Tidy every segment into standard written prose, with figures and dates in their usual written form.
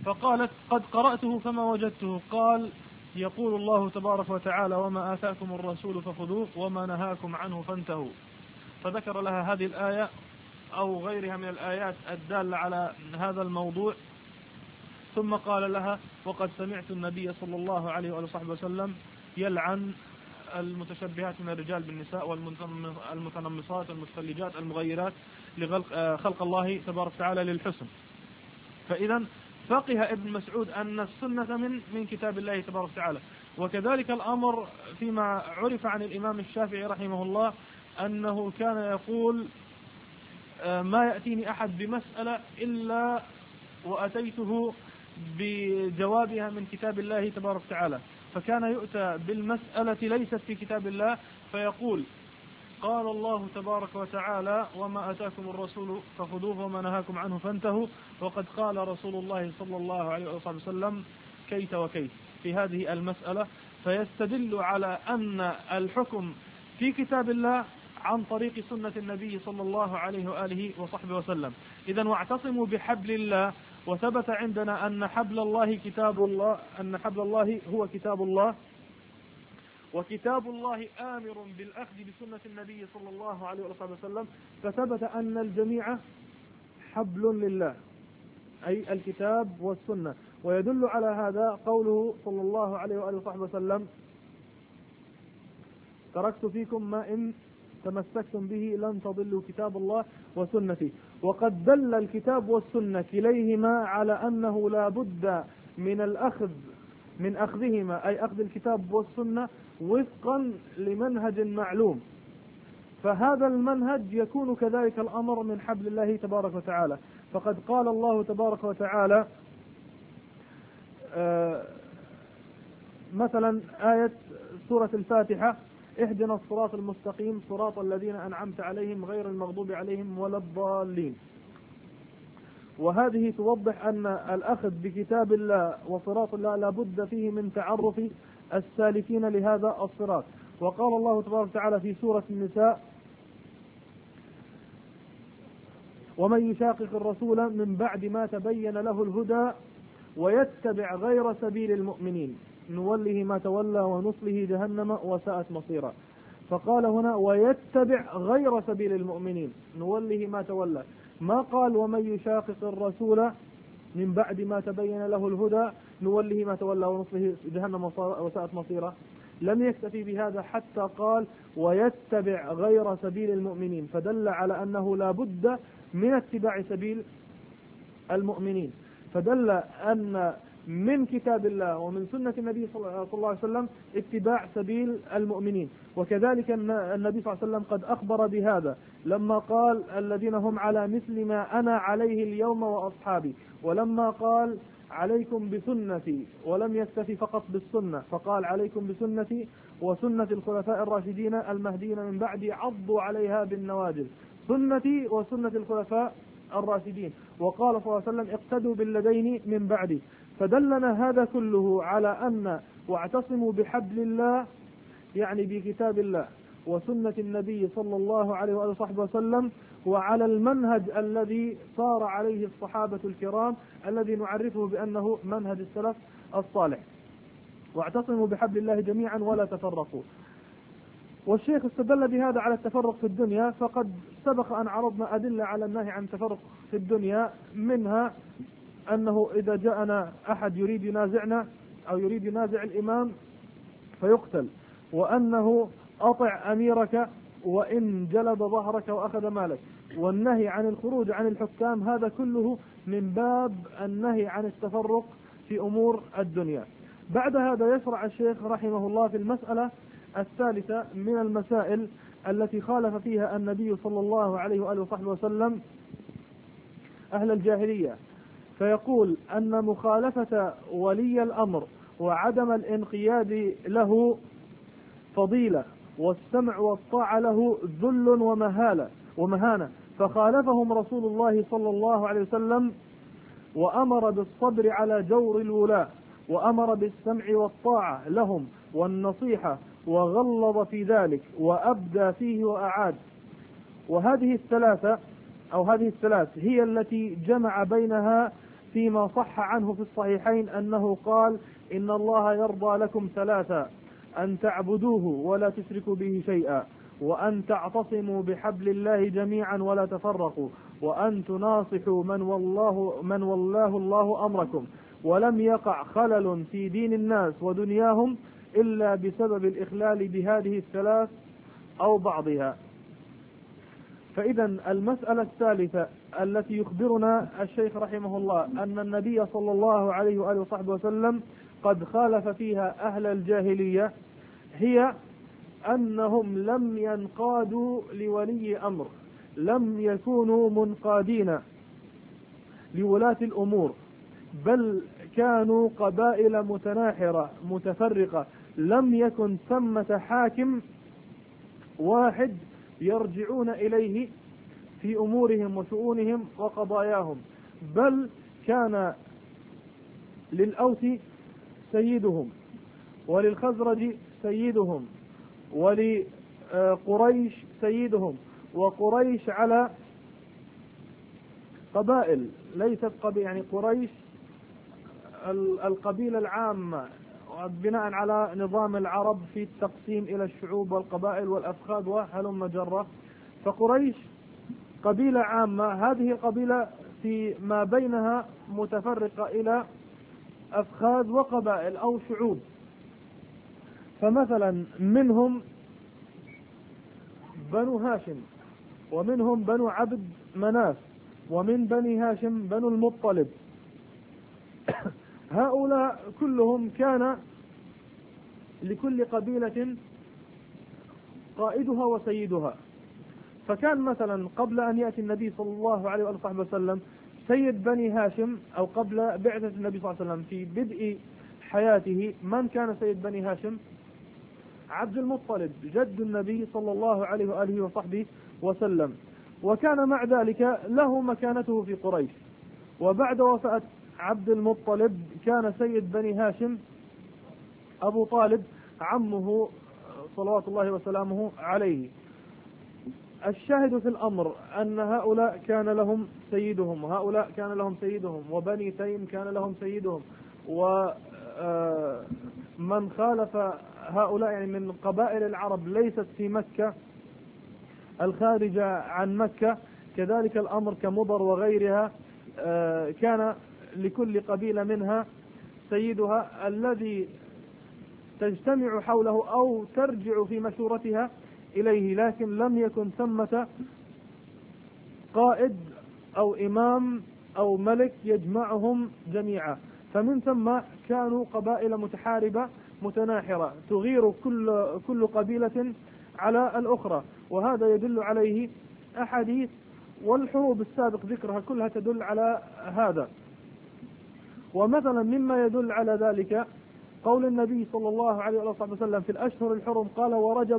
فقالت قد قرأته فما وجدته. قال يقول الله تبارك وتعالى وما آتاكم الرسول فخذوه وما نهاكم عنه فانتهوا. فذكر لها هذه الآية أو غيرها من الآيات الدالة على هذا الموضوع، ثم قال لها وقد سمعت النبي صلى الله عليه وآله وسلم يلعن المتشبهات من الرجال بالنساء والمتنمصات المتفلجات المغيرات خلق الله تبارك وتعالى للحسن. فإذا فقه ابن مسعود أن السنة من كتاب الله تبارك وتعالى. وكذلك الأمر فيما عرف عن الإمام الشافعي رحمه الله أنه كان يقول ما يأتيني أحد بمسألة إلا وأتيته بجوابها من كتاب الله تبارك وتعالى. فكان يؤتى بالمسألة ليست في كتاب الله فيقول قال الله تبارك وتعالى وما أتاكم الرسول فخذوه وما نهاكم عنه فانتهوا، وقد قال رسول الله صلى الله عليه وسلم كيت وكيت في هذه المسألة، فيستدل على أن الحكم في كتاب الله عن طريق سنة النبي صلى الله عليه وآله وصحبه وسلم. إذن واعتصموا بحبل الله، وثبت عندنا أن حبل الله كتاب الله، أن حبل الله هو كتاب الله، وكتاب الله آمر بالأخذ بسنة النبي صلى الله عليه وسلم، فثبت أن الجميع حبل لله أي الكتاب والسنة. ويدل على هذا قوله صلى الله عليه وآله وسلم تركت فيكم ما إن تمسكتم به لن تضلوا كتاب الله وسنتي. وقد دل الكتاب والسنة كليهما على أنه لا بد من الأخذ من أخذهما أي أخذ الكتاب والسنة وفقا لمنهج معلوم، فهذا المنهج يكون كذلك الأمر من حبل الله تبارك وتعالى. فقد قال الله تبارك وتعالى مثلا آية سورة الفاتحة اهدنا الصراط المستقيم صراط الذين أنعمت عليهم غير المغضوب عليهم ولا الضالين. وهذه توضح أن الأخذ بكتاب الله وصراط الله لا بد فيه من تعرف السالكين لهذا الصراط. وقال الله تبارك وتعالى في سورة النساء ومن يشاقق الرسول من بعد ما تبين له الهدى ويتبع غير سبيل المؤمنين نوله ما تولى ونصله جهنم وساءت مصيرا. فقال هنا ويتبع غير سبيل المؤمنين نوله ما تولى، ما قال ومن يشاقق الرسول من بعد ما تبين له الهدى نوله ما تولى ونصله جهنم وساءت مصيرا. لم يكتفي بهذا حتى قال ويتبع غير سبيل المؤمنين، فدل على أنه لا بد من اتباع سبيل المؤمنين، فدل أن من كتاب الله ومن سنة النبي صلى الله عليه وسلم اتباع سبيل المؤمنين. وكذلك النبي صلى الله عليه وسلم قد أخبر بهذا لما قال الذين هم على مثل ما أنا عليه اليوم وأصحابي، ولما قال عليكم بسنتي ولم يكتفي فقط بالسنة فقال عليكم بسنتي وسنة الخلفاء الراشدين المهديين من بعدي عضوا عليها بالنواجذ، سنتي وسنة الخلفاء الراشدين. وقال صلى الله عليه وسلم اقتدوا بالذين من بعدي. فدلنا هذا كله على أن واعتصموا بحبل الله يعني بكتاب الله وسنة النبي صلى الله عليه وآله وصحبه وسلم، وعلى المنهج الذي صار عليه الصحابة الكرام الذي نعرفه بأنه منهج السلف الصالح. واعتصموا بحبل الله جميعا ولا تفرقوا. والشيخ استدل بهذا على التفرق في الدنيا، فقد سبق أن عرضنا أدلة على النهي عن التفرق في الدنيا، منها أنه إذا جاءنا أحد يريد ينازعنا أو يريد ينازع الإمام فيقتل، وأنه أطع أميرك وإن جلد ظهرك وأخذ مالك، والنهي عن الخروج عن الحكام هذا كله من باب النهي عن التفرق في أمور الدنيا. بعد هذا يشرع الشيخ رحمه الله في المسألة الثالثة من المسائل التي خالف فيها النبي صلى الله عليه وآله وصحبه وسلم أهل الجاهلية، فيقول أن مخالفة ولي الأمر وعدم الانقياد له فضيلة، والسمع والطاعة له ذل ومهانة، فخالفهم رسول الله صلى الله عليه وسلم وأمر بالصبر على جور الولاة، وأمر بالسمع والطاعة لهم والنصيحة، وغلظ في ذلك وأبدى فيه وأعاد. وهذه الثلاث هي التي جمع بينها فيما صح عنه في الصحيحين أنه قال: إن الله يرضى لكم ثلاثا: أن تعبدوه ولا تشركوا به شيئا، وأن تعتصموا بحبل الله جميعا ولا تفرقوا، وأن تناصحوا من والله الله أمركم. ولم يقع خلل في دين الناس ودنياهم إلا بسبب الإخلال بهذه الثلاث أو بعضها. فإذا المسألة الثالثة التي يخبرنا الشيخ رحمه الله أن النبي صلى الله عليه وآله وصحبه وسلم قد خالف فيها أهل الجاهلية هي أنهم لم ينقادوا لولي أمر، لم يكونوا منقادين لولاة الأمور، بل كانوا قبائل متناحرة متفرقة، لم يكن ثمة حاكم واحد يرجعون إليه في أمورهم وشؤونهم وقضاياهم، بل كان للأوس سيدهم، وللخزرج سيدهم، ولقريش سيدهم، وقريش على قبائل ليست قبيلة، يعني قريش القبيلة العامة بناء على نظام العرب في التقسيم إلى الشعوب والقبائل والأفخاذ وهلم جرة. فقريش قبيلة عامة، هذه القبيلة في ما بينها متفرقة إلى أفخاذ وقبائل أو شعوب. فمثلا منهم بنو هاشم، ومنهم بنو عبد مناف، ومن بني هاشم بنو المطلب. هؤلاء كلهم كان لكل قبيلة قائدها وسيدها. فكان مثلا قبل أن يأتي النبي صلى الله عليه وسلم سيد بني هاشم، أو قبل بعثة النبي صلى الله عليه وسلم في بدء حياته، من كان سيد بني هاشم؟ عبد المطلب جد النبي صلى الله عليه وآله وصحبه وسلم، وكان مع ذلك له مكانته في قريش. وبعد وفاة عبد المطلب كان سيد بني هاشم أبو طالب عمه صلوات الله وسلامه عليه. الشاهد في الأمر أن هؤلاء كان لهم سيدهم، وهؤلاء كان لهم سيدهم، وبني تيم كان لهم سيدهم، ومن خالف هؤلاء يعني من قبائل العرب ليست في مكة الخارجة عن مكة كذلك الأمر كمضر وغيرها، كان لكل قبيلة منها سيدها الذي تجتمع حوله أو ترجع في مشورتها إليه، لكن لم يكن ثمة قائد أو إمام أو ملك يجمعهم جميعا. فمن ثم كانوا قبائل متحاربة متناحرة تغير كل قبيلة على الأخرى، وهذا يدل عليه أحاديث، والحروب السابق ذكرها كلها تدل على هذا. ومثلا مما يدل على ذلك قول النبي صلى الله عليه وسلم في الأشهر الحرم قال: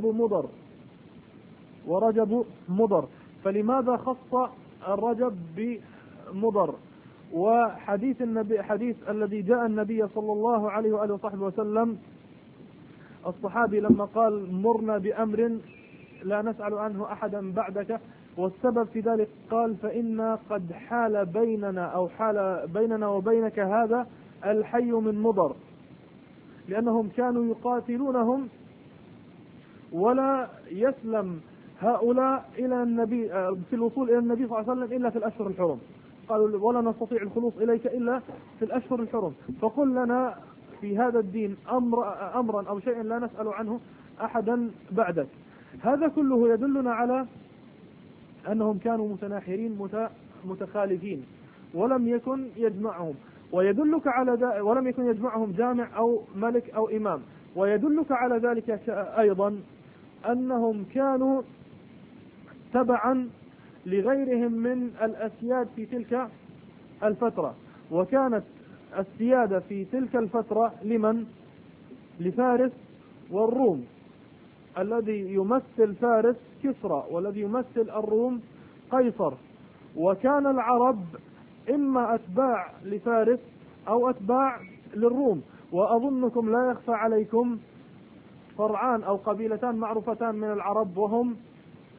ورجب مضر. فلماذا خص الرجب بمضر؟ وحديث النبي، حديث الذي جاء النبي صلى الله عليه وآله وصحبه وسلم الصحابي لما قال: مرنا بأمر لا نسأل عنه أحدا بعدك، والسبب في ذلك قال: فإن قد حال بيننا وبينك هذا الحي من مضر، لأنهم كانوا يقاتلونهم ولا يسلم هؤلاء إلى النبي في الوصول إلى النبي صلى الله عليه وسلم إلا في الأشهر الحرم. قالوا: ولا نستطيع الخلوص إليك إلا في الأشهر الحرم، فقل لنا في هذا الدين أمرا أو شيئا لا نسأل عنه أحدا بعدك. هذا كله يدلنا على أنهم كانوا متناحرين متخالفين، ولم يكن يجمعهم، ويدلك على ولم يكن يجمعهم جامع أو ملك أو إمام. ويدلك على ذلك أيضا أنهم كانوا تبعا لغيرهم من الأسياد في تلك الفترة، وكانت السيادة في تلك الفترة لمن؟ لفارس والروم، الذي يمثل فارس كسرى، والذي يمثل الروم قيصر. وكان العرب إما أتباع لفارس أو أتباع للروم. وأظنكم لا يخفى عليكم فرعان أو قبيلتان معروفتان من العرب، وهم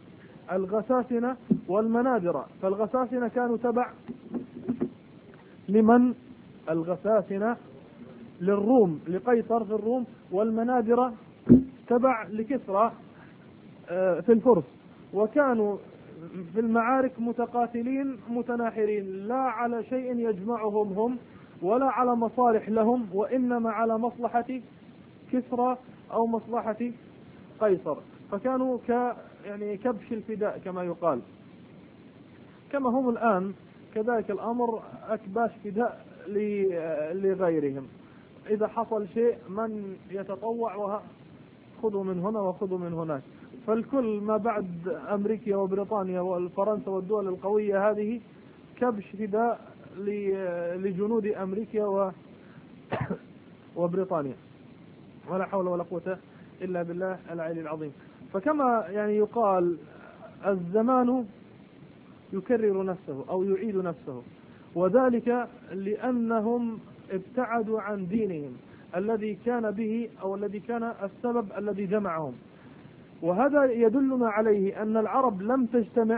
الغساسنة والمنابرة. فالغساسنة كانوا تبع لمن؟ الغساسنة للروم، لقيصر في الروم، والمنادرة تبع لكسرى في الفرس، وكانوا في المعارك متقاتلين متناحرين، لا على شيء يجمعهم هم ولا على مصالح لهم، وإنما على مصلحة كسرى أو مصلحة قيصر. فكانوا يعني كبش الفداء كما يقال، كما هم الآن كذلك الأمر، أكباش فداء لغيرهم. إذا حصل شيء من يتطوع وخذوا من هنا وخذوا من هناك. فالكل ما بعد أمريكا وبريطانيا والفرنسا والدول القوية هذه كبش فداء لجنود أمريكا وبريطانيا، ولا حول ولا قوة إلا بالله العلي العظيم. فكما يعني يقال الزمان يكرر نفسه أو يعيد نفسه، وذلك لأنهم ابتعدوا عن دينهم الذي كان به أو الذي كان السبب الذي جمعهم. وهذا يدلنا عليه أن العرب لم تجتمع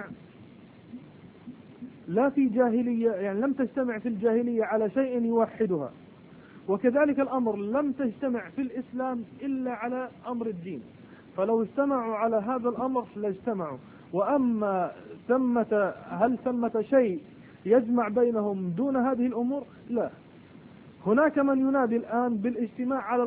لا في جاهلية، يعني لم تجتمع في الجاهلية على شيء يوحدها، وكذلك الأمر لم تجتمع في الإسلام إلا على أمر الدين. فلو اجتمعوا على هذا الأمر لاجتمعوا. وأما هل ثمة شيء يجمع بينهم دون هذه الأمور؟ لا. هناك من ينادي الآن بالاجتماع على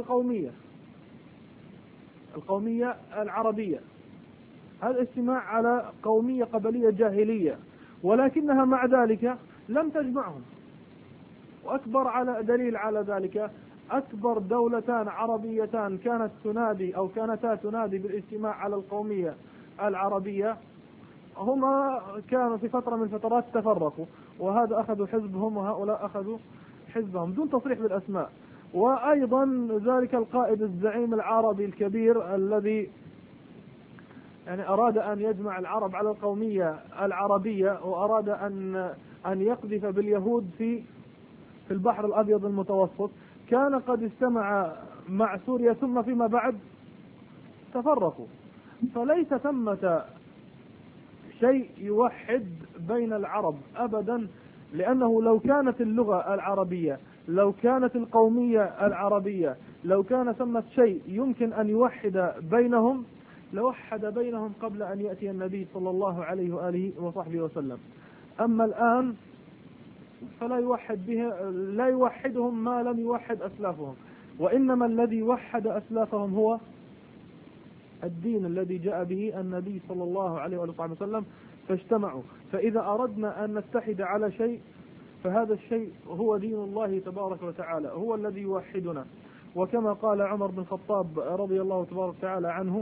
القومية العربية، هذا اجتماع على قومية قبلية جاهلية، ولكنها مع ذلك لم تجمعهم. وأكبر على دليل على ذلك أكبر دولتان عربيتان كانت تنادي أو كانتا تنادي بالاجتماع على القومية العربية، هما كانوا في فترة من الفترات تفرقوا، وهذا أخذوا حزبهم وهؤلاء أخذوا حزبهم دون تصريح بالأسماء. وأيضا ذلك القائد الزعيم العربي الكبير الذي يعني أراد أن يجمع العرب على القومية العربية، وأراد أن يقذف باليهود في البحر الأبيض المتوسط، كان قد اجتمع مع سوريا ثم فيما بعد تفرقوا. فليس ثمة شيء يوحد بين العرب أبدا، لأنه لو كانت اللغة العربية، لو كانت القومية العربية، لو كان ثمة شيء يمكن أن يوحد بينهم لوحد بينهم قبل أن يأتي النبي صلى الله عليه وآله وصحبه وسلم. أما الآن لا يوحدهم ما لم يوحد أسلافهم، وإنما الذي وحد أسلافهم هو الدين الذي جاء به النبي صلى الله عليه وآله وسلم، فاجتمعوا. فإذا أردنا أن نتحد على شيء فهذا الشيء هو دين الله تبارك وتعالى، هو الذي يوحدنا. وكما قال عمر بن الخطاب رضي الله تبارك وتعالى عنه: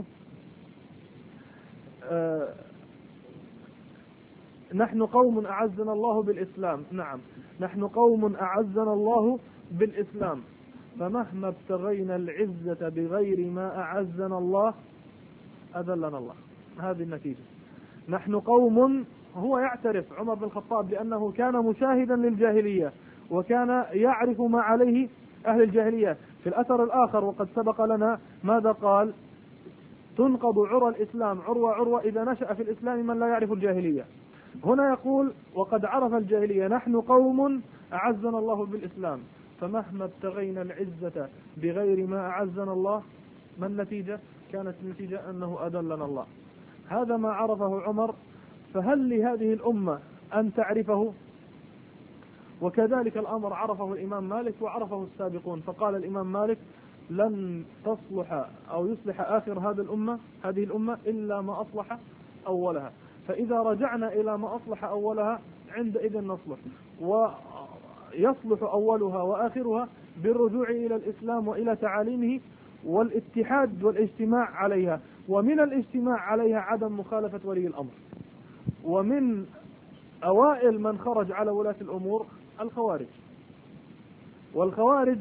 نحن قوم أعزنا الله بالإسلام. نعم، نحن قوم أعزنا الله بالإسلام، فمهما ابتغينا العزة بغير ما أعزنا الله أذلنا الله. هذه النتيجة. نحن قوم، هو يعترف عمر بن الخطاب لأنه كان مشاهدا للجاهلية وكان يعرف ما عليه أهل الجاهلية. في الأثر الآخر وقد سبق لنا ماذا قال: تنقض عرى الإسلام عروة إذا نشأ في الإسلام من لا يعرف الجاهلية. هنا يقول: وقد عرف الجاهلية، نحن قوم أعزنا الله بالإسلام، فمهما ابتغينا العزة بغير ما أعزنا الله، ما النتيجة؟ كانت النتيجة أنه أذلنا الله. هذا ما عرفه عمر، فهل لهذه الأمة أن تعرفه؟ وكذلك الأمر عرفه الإمام مالك وعرفه السابقون. فقال الإمام مالك: لن تصلح أو يصلح آخر هذه الأمة إلا ما أصلح أولها. فإذا رجعنا إلى ما أصلح أولها عندئذ نصلح، ويصلح أولها وآخرها بالرجوع إلى الإسلام وإلى تعاليمه والاتحاد والاجتماع عليها. ومن الاجتماع عليها عدم مخالفة ولي الأمر. ومن أوائل من خرج على ولاة الأمور الخوارج، والخوارج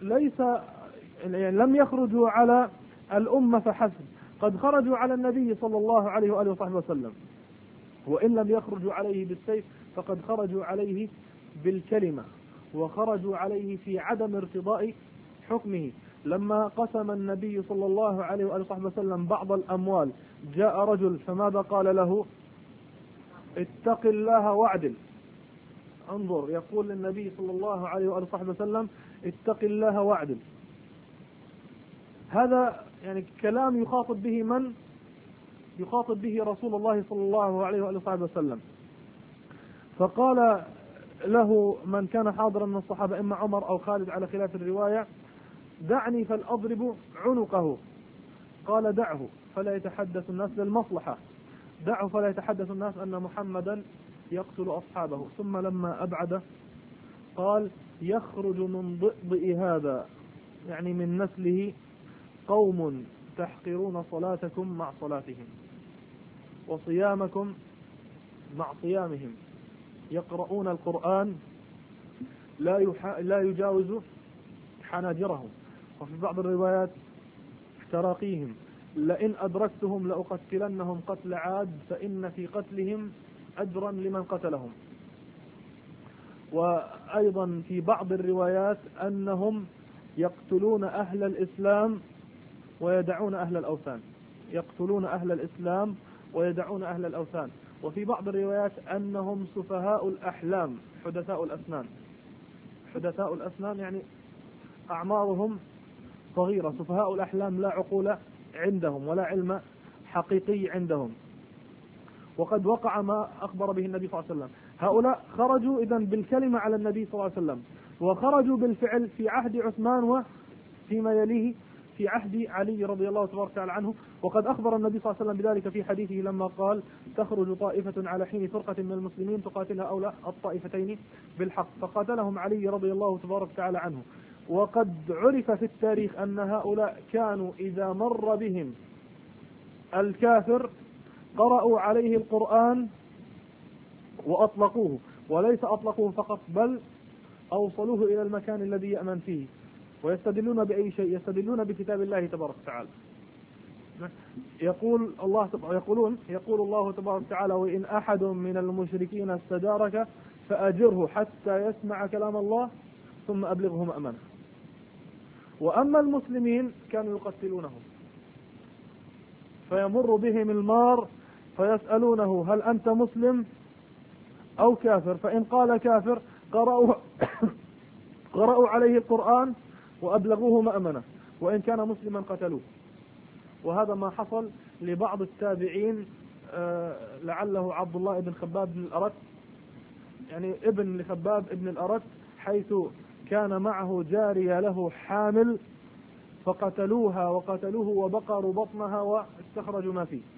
لم يخرجوا على الأمة فحسب، قد خرجوا على النبي صلى الله عليه وآله وصحبه وسلم، وإن لم يخرجوا عليه بالسيف فقد خرجوا عليه بالكلمة، وخرجوا عليه في عدم ارتضاء حكمه. لما قسم النبي صلى الله عليه وآله وصحبه وسلم بعض الأموال، جاء رجل فماذا قال له؟ اتق الله واعدل. انظر يقول للنبي صلى الله عليه وآله وصحبه وسلم اتق الله واعدل. هذا يعني كلام يخاطب به من؟ يخاطب به رسول الله صلى الله عليه وآله وصحبه وسلم. فقال له من كان حاضرا من الصحابة إما عمر أو خالد على خلاف الرواية دعني فلأضرب عنقه. قال دعه فلا يتحدث الناس للمصلحة، دعه فلا يتحدث الناس أن محمدا يقتل أصحابه. ثم لما أبعد قال يخرج من ضئضئ هذا، يعني من نسله، قوم تحقرون صلاتكم مع صلاتهم وصيامكم مع صيامهم، يقرؤون القرآن لا يجاوز حناجرهم، وفي بعض الروايات تراقيهم، لئن أدركتهم لأقتلنهم قتل عاد فإن في قتلهم أجرا لمن قتلهم. وأيضا في بعض الروايات أنهم يقتلون أهل الإسلام ويدعون أهل الأوثان، يقتلون أهل الإسلام ويدعون أهل الأوثان. وفي بعض الروايات أنهم سفهاء الأحلام حدثاء الأسنان، حدثاء الأسنان يعني أعمارهم صغيرة، سفهاء الأحلام لا عقول عندهم ولا علم حقيقي عندهم. وقد وقع ما أخبر به النبي صلى الله عليه وسلم. هؤلاء خرجوا إذن بالكلمة على النبي صلى الله عليه وسلم، وخرجوا بالفعل في عهد عثمان وفيما يليه في عهد علي رضي الله تبارك وتعالى عنه. وقد أخبر النبي صلى الله عليه وسلم بذلك في حديثه لما قال تخرج طائفة على حين فرقة من المسلمين تقاتلها أولى الطائفتين بالحق، فقاتلهم علي رضي الله تبارك وتعالى عنه. وقد عرف في التاريخ أن هؤلاء كانوا إذا مر بهم الكافر قرأوا عليه القرآن وأطلقوه، وليس أطلقوه فقط بل أوصلوه إلى المكان الذي يأمن فيه. ويستدلون بأي شيء؟ يستدلون بكتاب الله تبارك وتعالى. يقول الله تبارك وتعالى وإن أحد من المشركين استجارك فأجره حتى يسمع كلام الله ثم أبلغه مأمنه. وأما المسلمين كانوا يقتلونهم، فيمر بهم المار فيسألونه هل أنت مسلم أو كافر؟ فإن قال كافر قرأوا عليه القرآن وأبلغوه مأمنه، وإن كان مسلما قتلوه. وهذا ما حصل لبعض التابعين، لعله عبد الله بن خباب بن الأرت، يعني ابن لخباب بن الأرت، حيث كان معه جارية له حامل فقتلوها وقتلوه وبقروا بطنها واستخرجوا ما فيه.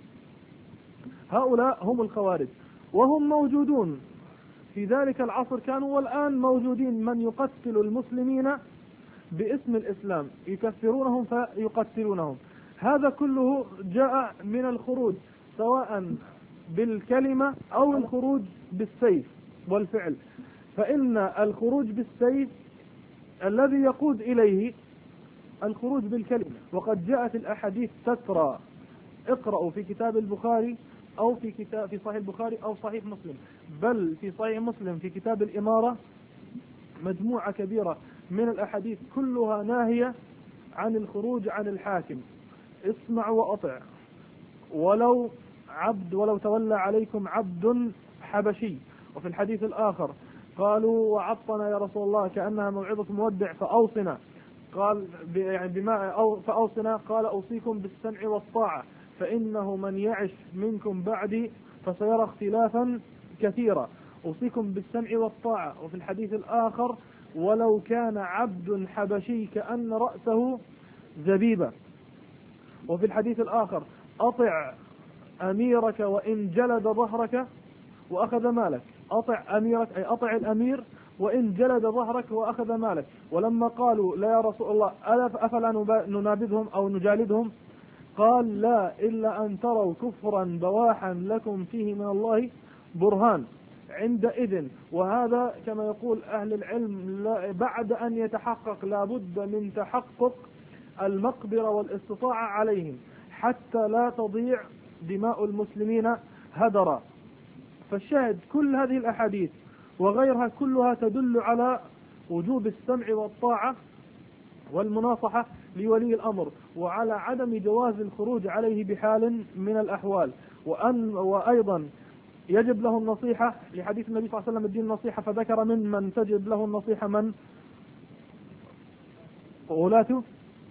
هؤلاء هم الخوارج، وهم موجودون في ذلك العصر، كانوا والآن موجودين من يقتل المسلمين باسم الإسلام، يكفرونهم فيقتلونهم. هذا كله جاء من الخروج سواء بالكلمة أو الخروج بالسيف والفعل. فإن الخروج بالسيف الذي يقود إليه الخروج بالكلمة، وقد جاءت الأحاديث تترى، اقرأوا في كتاب البخاري أو في صحيح البخاري أو صحيح مسلم، بل في صحيح مسلم في كتاب الإمارة مجموعة كبيرة من الأحاديث كلها ناهية عن الخروج عن الحاكم. اسمع وأطع ولو تولى عليكم عبد حبشي. وفي الحديث الآخر قالوا وعطنا يا رسول الله كأنها موعظة مودع فأوصنا، قال فأوصنا، قال أوصيكم بالسمع والطاعة فإنه من يعش منكم بعدي فسيرى اختلافا كثيرا، أوصيكم بالسمع والطاعة. وفي الحديث الآخر ولو كان عبد حبشي كأن رأسه زبيبة. وفي الحديث الآخر أطع أميرك وإن جلد ظهرك وأخذ مالك، أطع أميرك أي أطع الأمير وإن جلد ظهرك وأخذ مالك. ولما قالوا لا يا رسول الله أفلا ننابذهم أو نجالدهم؟ قال لا إلا أن تروا كفرا بواحا لكم فيه من الله برهان عندئذ. وهذا كما يقول أهل العلم بعد أن يتحقق لابد من تحقق المقدرة والاستطاعة عليهم حتى لا تضيع دماء المسلمين هدرا. فالشاهد كل هذه الأحاديث وغيرها كلها تدل على وجوب السمع والطاعة والمناصحة لولي الأمر، وعلى عدم جواز الخروج عليه بحال من الأحوال. وأيضا يجب له النصيحة لحديث النبي صلى الله عليه وسلم الدين النصيحة، فذكر من تجب له النصيحة من ولاة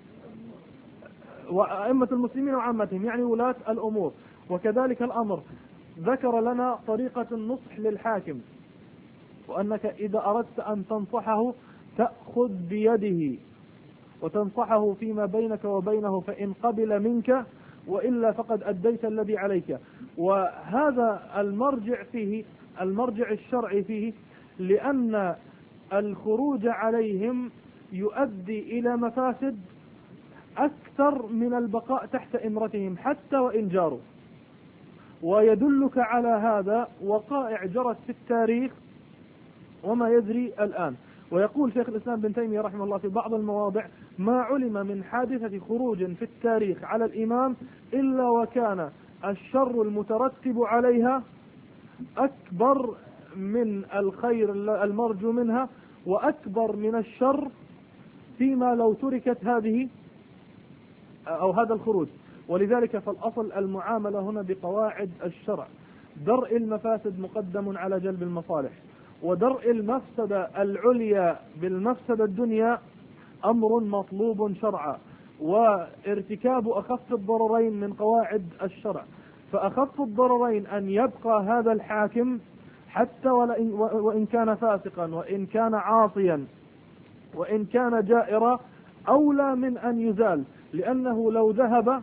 وأئمة المسلمين وعامتهم، يعني ولاة الأمور. وكذلك الأمر ذكر لنا طريقة النصح للحاكم، وأنك إذا أردت أن تنصحه تأخذ بيده وتنصحه فيما بينك وبينه، فإن قبل منك وإلا فقد أديت الذي عليك. وهذا المرجع فيه المرجع الشرعي فيه، لأن الخروج عليهم يؤدي إلى مفاسد أكثر من البقاء تحت إمرتهم حتى وإن جاروا. ويدلك على هذا وقائع جرت في التاريخ وما يجري الآن. ويقول شيخ الإسلام بن تيمية رحمه الله في بعض المواضع: ما علم من حادثة خروج في التاريخ على الإمام إلا وكان الشر المترتب عليها أكبر من الخير المرجو منها، وأكبر من الشر فيما لو تركت هذه أو هذا الخروج. ولذلك فالأصل المعاملة هنا بقواعد الشرع، درء المفاسد مقدم على جلب المصالح، ودرء المفسدة العليا بالمفسدة الدنيا أمر مطلوب شرعا، وارتكاب أخف الضررين من قواعد الشرع. فأخف الضررين أن يبقى هذا الحاكم حتى وإن كان فاسقا، وإن كان عاصيا، وإن كان جائرا، أولى من أن يزال، لأنه لو ذهب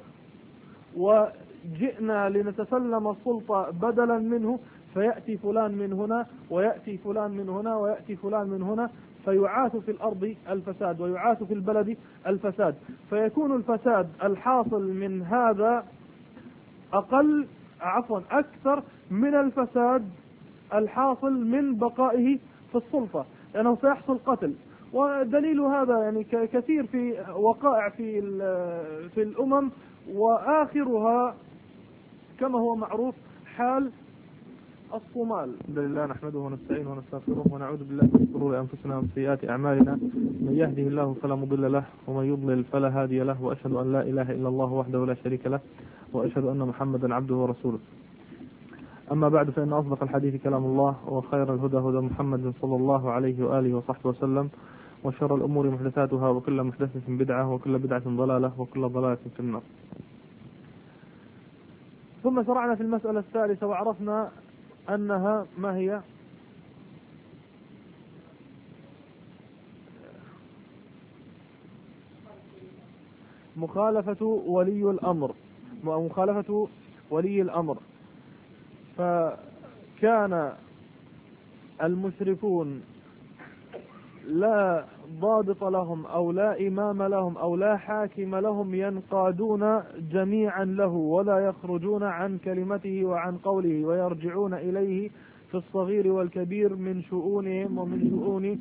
وجئنا لنتسلم السلطة بدلا منه فيأتي فلان من هنا ويأتي فلان من هنا ويأتي فلان من هنا، فيعاث في الأرض الفساد ويعاث في البلد الفساد، فيكون الفساد الحاصل من هذا أكثر من الفساد الحاصل من بقائه في السلطة، لأنه سيحصل قتل. ودليل هذا يعني كثير في وقائع في الأمم، وآخرها كما هو معروف حال الصومال. الحمد لله نحمده ونستعينه ونستغفره ونعوذ بالله من شرور أنفسنا ومن سيئات أعمالنا، من يهده الله فلا مضل له ومن يضلل فلا هادي له، وأشهد أن لا إله إلا الله وحده لا شريك له، وأشهد أن محمدا عبده ورسوله. أما بعد، فإن أصدق الحديث كلام الله، وخير الهدى هدى محمد صلى الله عليه وآله وصحبه وسلم، وشر الأمور محدثاتها، وكل محدثة بدعة، وكل بدعة ضلالة، وكل ضلالة في النار. ثم شرعنا في المسألة الثالثة، وعرفنا أنها ما هي؟ مخالفة ولي الأمر، مخالفة ولي الأمر. فكان المشركون لا ضابط لهم أو لا إمام لهم أو لا حاكم لهم، ينقادون جميعا له ولا يخرجون عن كلمته وعن قوله، ويرجعون إليه في الصغير والكبير من شؤونهم ومن شؤون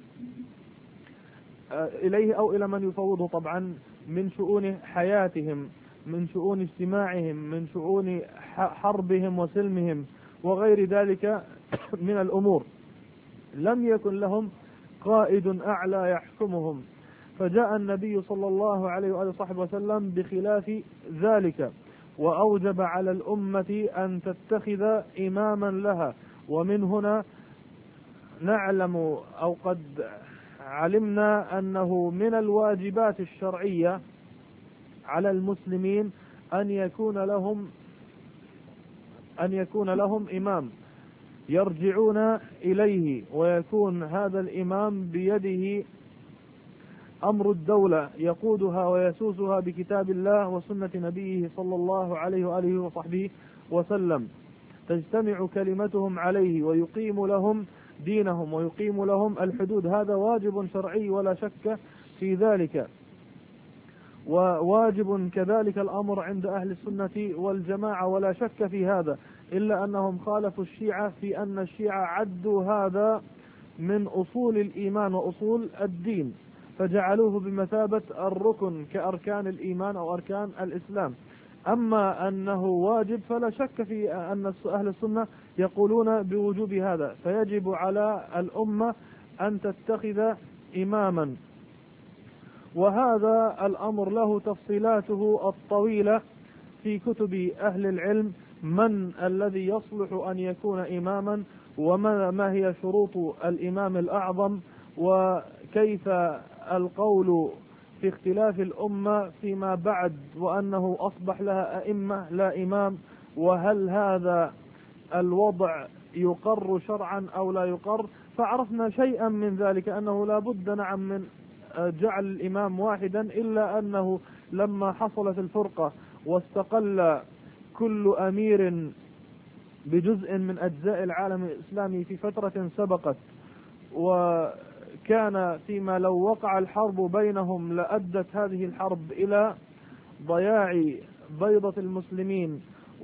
إليه أو إلى من يفوضه طبعا، من شؤون حياتهم، من شؤون اجتماعهم، من شؤون حربهم وسلمهم وغير ذلك من الأمور. لم يكن لهم قائد أعلى يحكمهم. فجاء النبي صلى الله عليه وآله وصحبه وسلم بخلاف ذلك، وأوجب على الأمة أن تتخذ إماما لها. ومن هنا نعلم أو قد علمنا أنه من الواجبات الشرعية على المسلمين أن يكون لهم إمام يرجعون إليه، ويكون هذا الإمام بيده أمر الدولة يقودها ويسوسها بكتاب الله وسنة نبيه صلى الله عليه وآله وصحبه وسلم، تجتمع كلمتهم عليه، ويقيم لهم دينهم ويقيم لهم الحدود. هذا واجب شرعي ولا شك في ذلك. وواجب كذلك الأمر عند أهل السنة والجماعة ولا شك في هذا، إلا أنهم خالفوا الشيعة في أن الشيعة عدوا هذا من أصول الإيمان وأصول الدين، فجعلوه بمثابة الركن كأركان الإيمان أو أركان الإسلام. أما أنه واجب فلا شك في أن أهل السنة يقولون بوجوب هذا، فيجب على الأمة أن تتخذ إماما. وهذا الأمر له تفصيلاته الطويلة في كتب أهل العلم، من الذي يصلح أن يكون إماما، وما هي شروط الإمام الأعظم، وكيف القول في اختلاف الأمة فيما بعد وأنه أصبح لها أئمة لا إمام، وهل هذا الوضع يقر شرعا أو لا يقر. فعرفنا شيئا من ذلك، أنه لا بد نعم من جعل الإمام واحدا، إلا أنه لما حصلت الفرقة واستقل كل أمير بجزء من أجزاء العالم الإسلامي في فترة سبقت، وكان فيما لو وقع الحرب بينهم لأدت هذه الحرب إلى ضياع بيضة المسلمين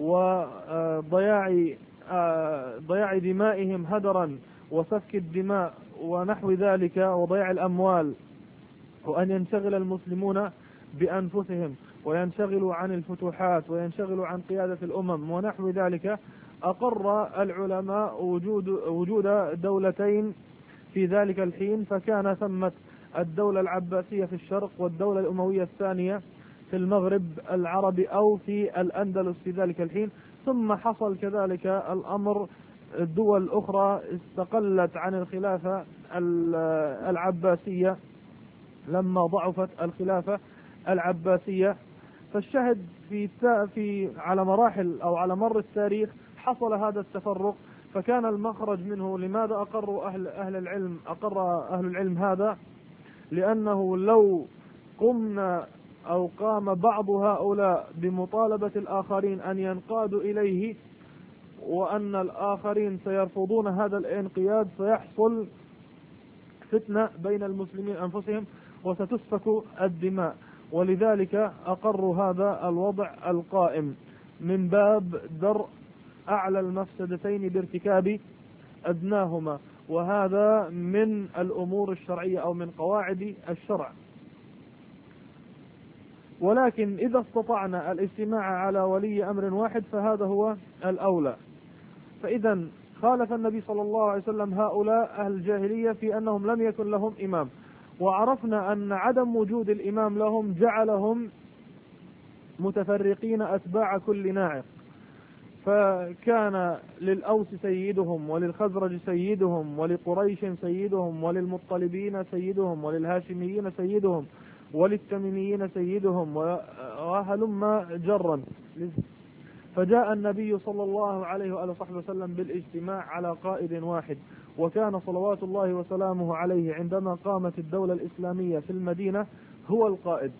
وضياع دمائهم هدرا وسفك الدماء ونحو ذلك وضياع الأموال، وأن ينشغل المسلمون بأنفسهم وينشغلوا عن الفتوحات وينشغلوا عن قيادة الأمم ونحو ذلك، أقر العلماء وجود دولتين في ذلك الحين. فكان ثمة الدولة العباسية في الشرق، والدولة الأموية الثانية في المغرب العربي أو في الأندلس في ذلك الحين. ثم حصل كذلك الأمر، الدول الأخرى استقلت عن الخلافة العباسية لما ضعفت الخلافة العباسية. فالشهد في على مراحل أو على مر التاريخ حصل هذا التفرق. فكان المخرج منه، لماذا أقر أهل العلم هذا؟ لأنه لو قمنا أو قام بعض هؤلاء بمطالبة الآخرين أن ينقادوا إليه، وأن الآخرين سيرفضون هذا الانقياد، سيحصل فتنة بين المسلمين أنفسهم وستسفك الدماء. ولذلك أقروا هذا الوضع القائم من باب درء أعلى المفسدتين بارتكاب أدناهما، وهذا من الأمور الشرعية أو من قواعد الشرع. ولكن إذا استطعنا الاجتماع على ولي أمر واحد فهذا هو الأولى. فإذا خالف النبي صلى الله عليه وسلم هؤلاء أهل الجاهلية في أنهم لم يكن لهم إمام، وعرفنا أن عدم وجود الإمام لهم جعلهم متفرقين أتباع كل ناعق. فكان للأوس سيدهم، وللخزرج سيدهم، ولقريش سيدهم، وللمطلبين سيدهم، وللهاشميين سيدهم، وللتميميين سيدهم، وهلم جرا. فجاء النبي صلى الله عليه وآله وصحبه وسلم بالاجتماع على قائد واحد، وكان صلوات الله وسلامه عليه عندما قامت الدولة الإسلامية في المدينة هو القائد.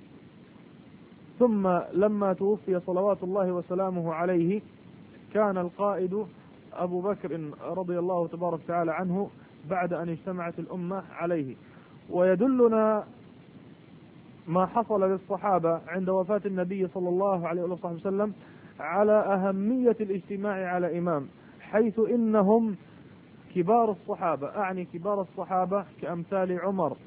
ثم لما توفي صلوات الله وسلامه عليه كان القائد أبو بكر رضي الله تبارك وتعالى عنه بعد أن اجتمعت الأمة عليه. ويدلنا ما حصل للصحابة عند وفاة النبي صلى الله عليه وسلم على أهمية الاجتماع على إمام، حيث إنهم كبار الصحابة، أعني كبار الصحابة كأمثال عمر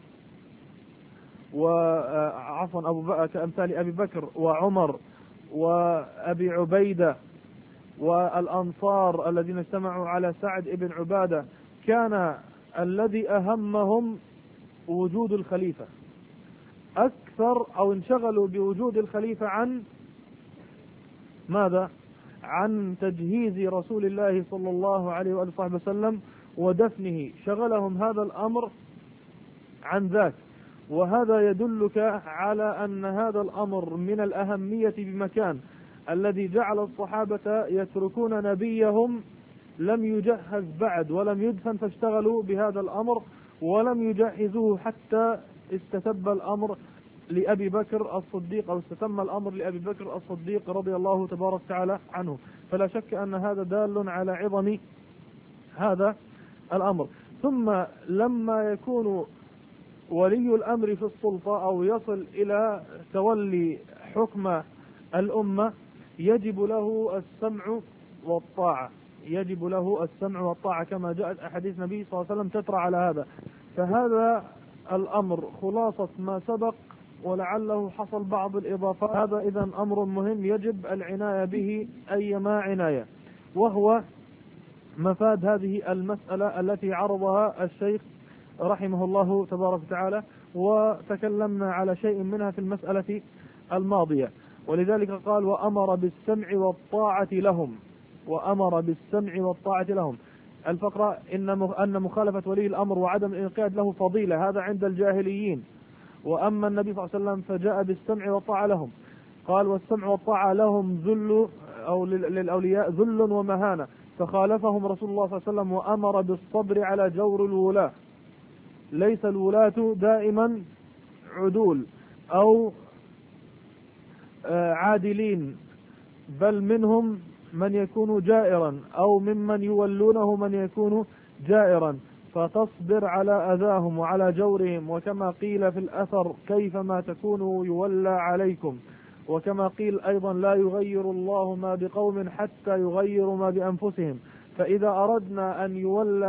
كأمثال أبي بكر وعمر وأبي عبيدة والأنصار الذين اجتمعوا على سعد بن عبادة، كان الذي أهمهم وجود الخليفة أكثر، أو انشغلوا بوجود الخليفة عن ماذا؟ عن تجهيز رسول الله صلى الله عليه وآله وسلم ودفنه، شغلهم هذا الأمر عن ذاك. وهذا يدلك على أن هذا الأمر من الأهمية بمكان، الذي جعل الصحابة يتركون نبيهم لم يجهز بعد ولم يدفن، فاشتغلوا بهذا الأمر ولم يجهزوه حتى استتب الأمر لأبي بكر الصديق، أو استتم الأمر لأبي بكر الصديق رضي الله تبارك وتعالى عنه. فلا شك أن هذا دال على عظم هذا الأمر. ثم لما يكون ولي الأمر في السلطة أو يصل إلى تولي حكم الأمة يجب له السمع والطاعة، يجب له السمع والطاعة كما جاءت أحاديث النبي صلى الله عليه وسلم تترى على هذا. فهذا الأمر خلاصة ما سبق، ولعله حصل بعض الإضافات. هذا إذن أمر مهم يجب العناية به أيما عناية، وهو مفاد هذه المسألة التي عرضها الشيخ رحمه الله تبارك وتعالى، وتكلمنا على شيء منها في المسألة الماضية. ولذلك قال وأمر بالسمع والطاعة لهم، وأمر بالسمع والطاعة لهم. الفقرة أن مخالفة ولي الأمر وعدم الانقياد له فضيلة، هذا عند الجاهليين. وأما النبي صلى الله عليه وسلم فجاء بالسمع والطاعة لهم، قال والسمع والطاعة لهم ذل، أو للأولياء ذل ومهانة، فخالفهم رسول الله صلى الله عليه وسلم وأمر بالصبر على جور الولاة. ليس الولاة دائما عدول أو عادلين، بل منهم من يكون جائرا، أو ممن يولونه من يكون جائرا، فتصبر على أذاهم وعلى جورهم. وكما قيل في الأثر كيفما تكونوا يولى عليكم. وكما قيل أيضا لا يغير الله ما بقوم حتى يغيروا ما بأنفسهم. فإذا أردنا أن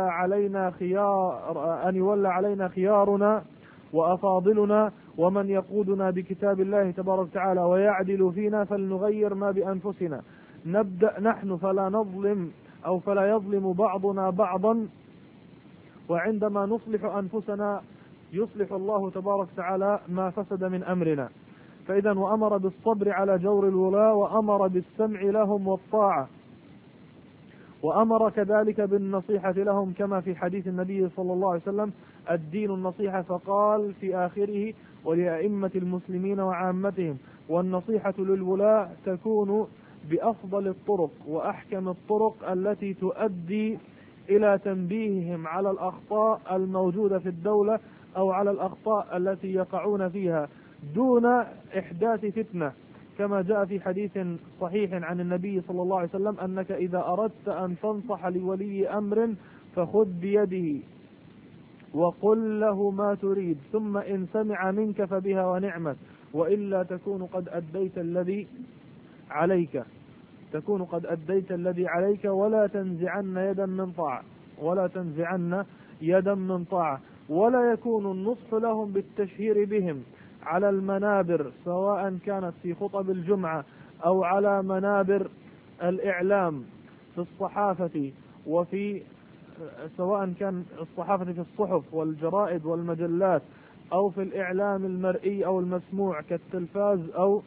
يولى علينا خيارنا وأفاضلنا ومن يقودنا بكتاب الله تبارك وتعالى ويعدل فينا، فلنغير ما بأنفسنا. نبدأ نحن فلا نظلم أو فلا يظلم بعضنا بعضا، وعندما نصلح أنفسنا يصلح الله تبارك وتعالى ما فسد من أمرنا. فإذا وأمر بالصبر على جور الولاة، وأمر بالسمع لهم والطاعة، وأمر كذلك بالنصيحة لهم كما في حديث النبي صلى الله عليه وسلم الدين النصيحة، فقال في آخره ولأئمة المسلمين وعامتهم. والنصيحة للولاة تكون بأفضل الطرق وأحكم الطرق التي تؤدي إلى تنبيههم على الأخطاء الموجودة في الدولة أو على الأخطاء التي يقعون فيها دون إحداث فتنة، كما جاء في حديث صحيح عن النبي صلى الله عليه وسلم أنك إذا أردت أن تنصح لولي أمر فخذ بيده وقل له ما تريد، ثم إن سمع منك فبها ونعمت، وإلا تكون قد أديت الذي عليك، ولا تنزعن يدا من طاعة. ولا يكون النصح لهم بالتشهير بهم على المنابر، سواء كانت في خطب الجمعة أو على منابر الإعلام في الصحافة، وفي سواء كان الصحافة في الصحف والجرائد والمجلات، أو في الإعلام المرئي أو المسموع كالتلفاز، أو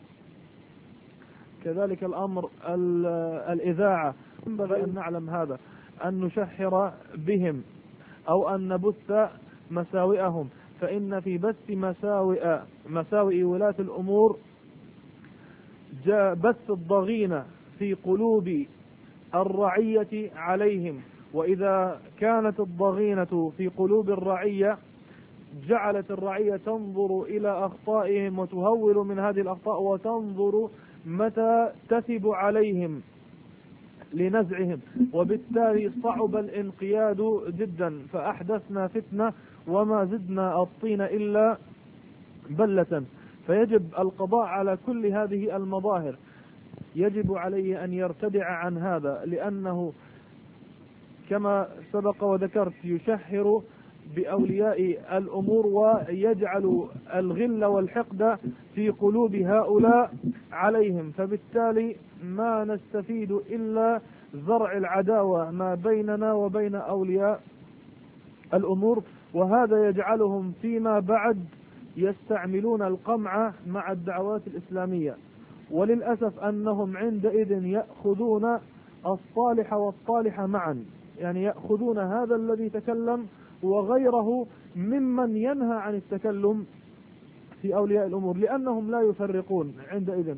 كذلك الأمر الإذاعة. ينبغي أن نعلم هذا، أن نشهر بهم أو أن نبث مساوئهم، فإن في بث مساوئ ولاة الأمور جاء بث الضغينة في قلوب الرعية عليهم. وإذا كانت الضغينة في قلوب الرعية جعلت الرعية تنظر إلى أخطائهم وتهول من هذه الأخطاء، وتنظر متى تثب عليهم لنزعهم، وبالتالي صعب الانقياد جدا، فأحدثنا فتنة وما زدنا الطين إلا بلة. فيجب القضاء على كل هذه المظاهر. يجب عليه أن يرتدع عن هذا، لأنه كما سبق وذكرت يشهر بأولياء الأمور ويجعل الغل والحقد في قلوب هؤلاء عليهم، فبالتالي ما نستفيد إلا زرع العداوة ما بيننا وبين أولياء الأمور. وهذا يجعلهم فيما بعد يستعملون القمع مع الدعوات الإسلامية، وللأسف أنهم عندئذ يأخذون الصالح والطالح معا، يعني يأخذون هذا الذي تكلم وغيره ممن ينهى عن التكلم في أولياء الأمور، لأنهم لا يفرقون عندئذ.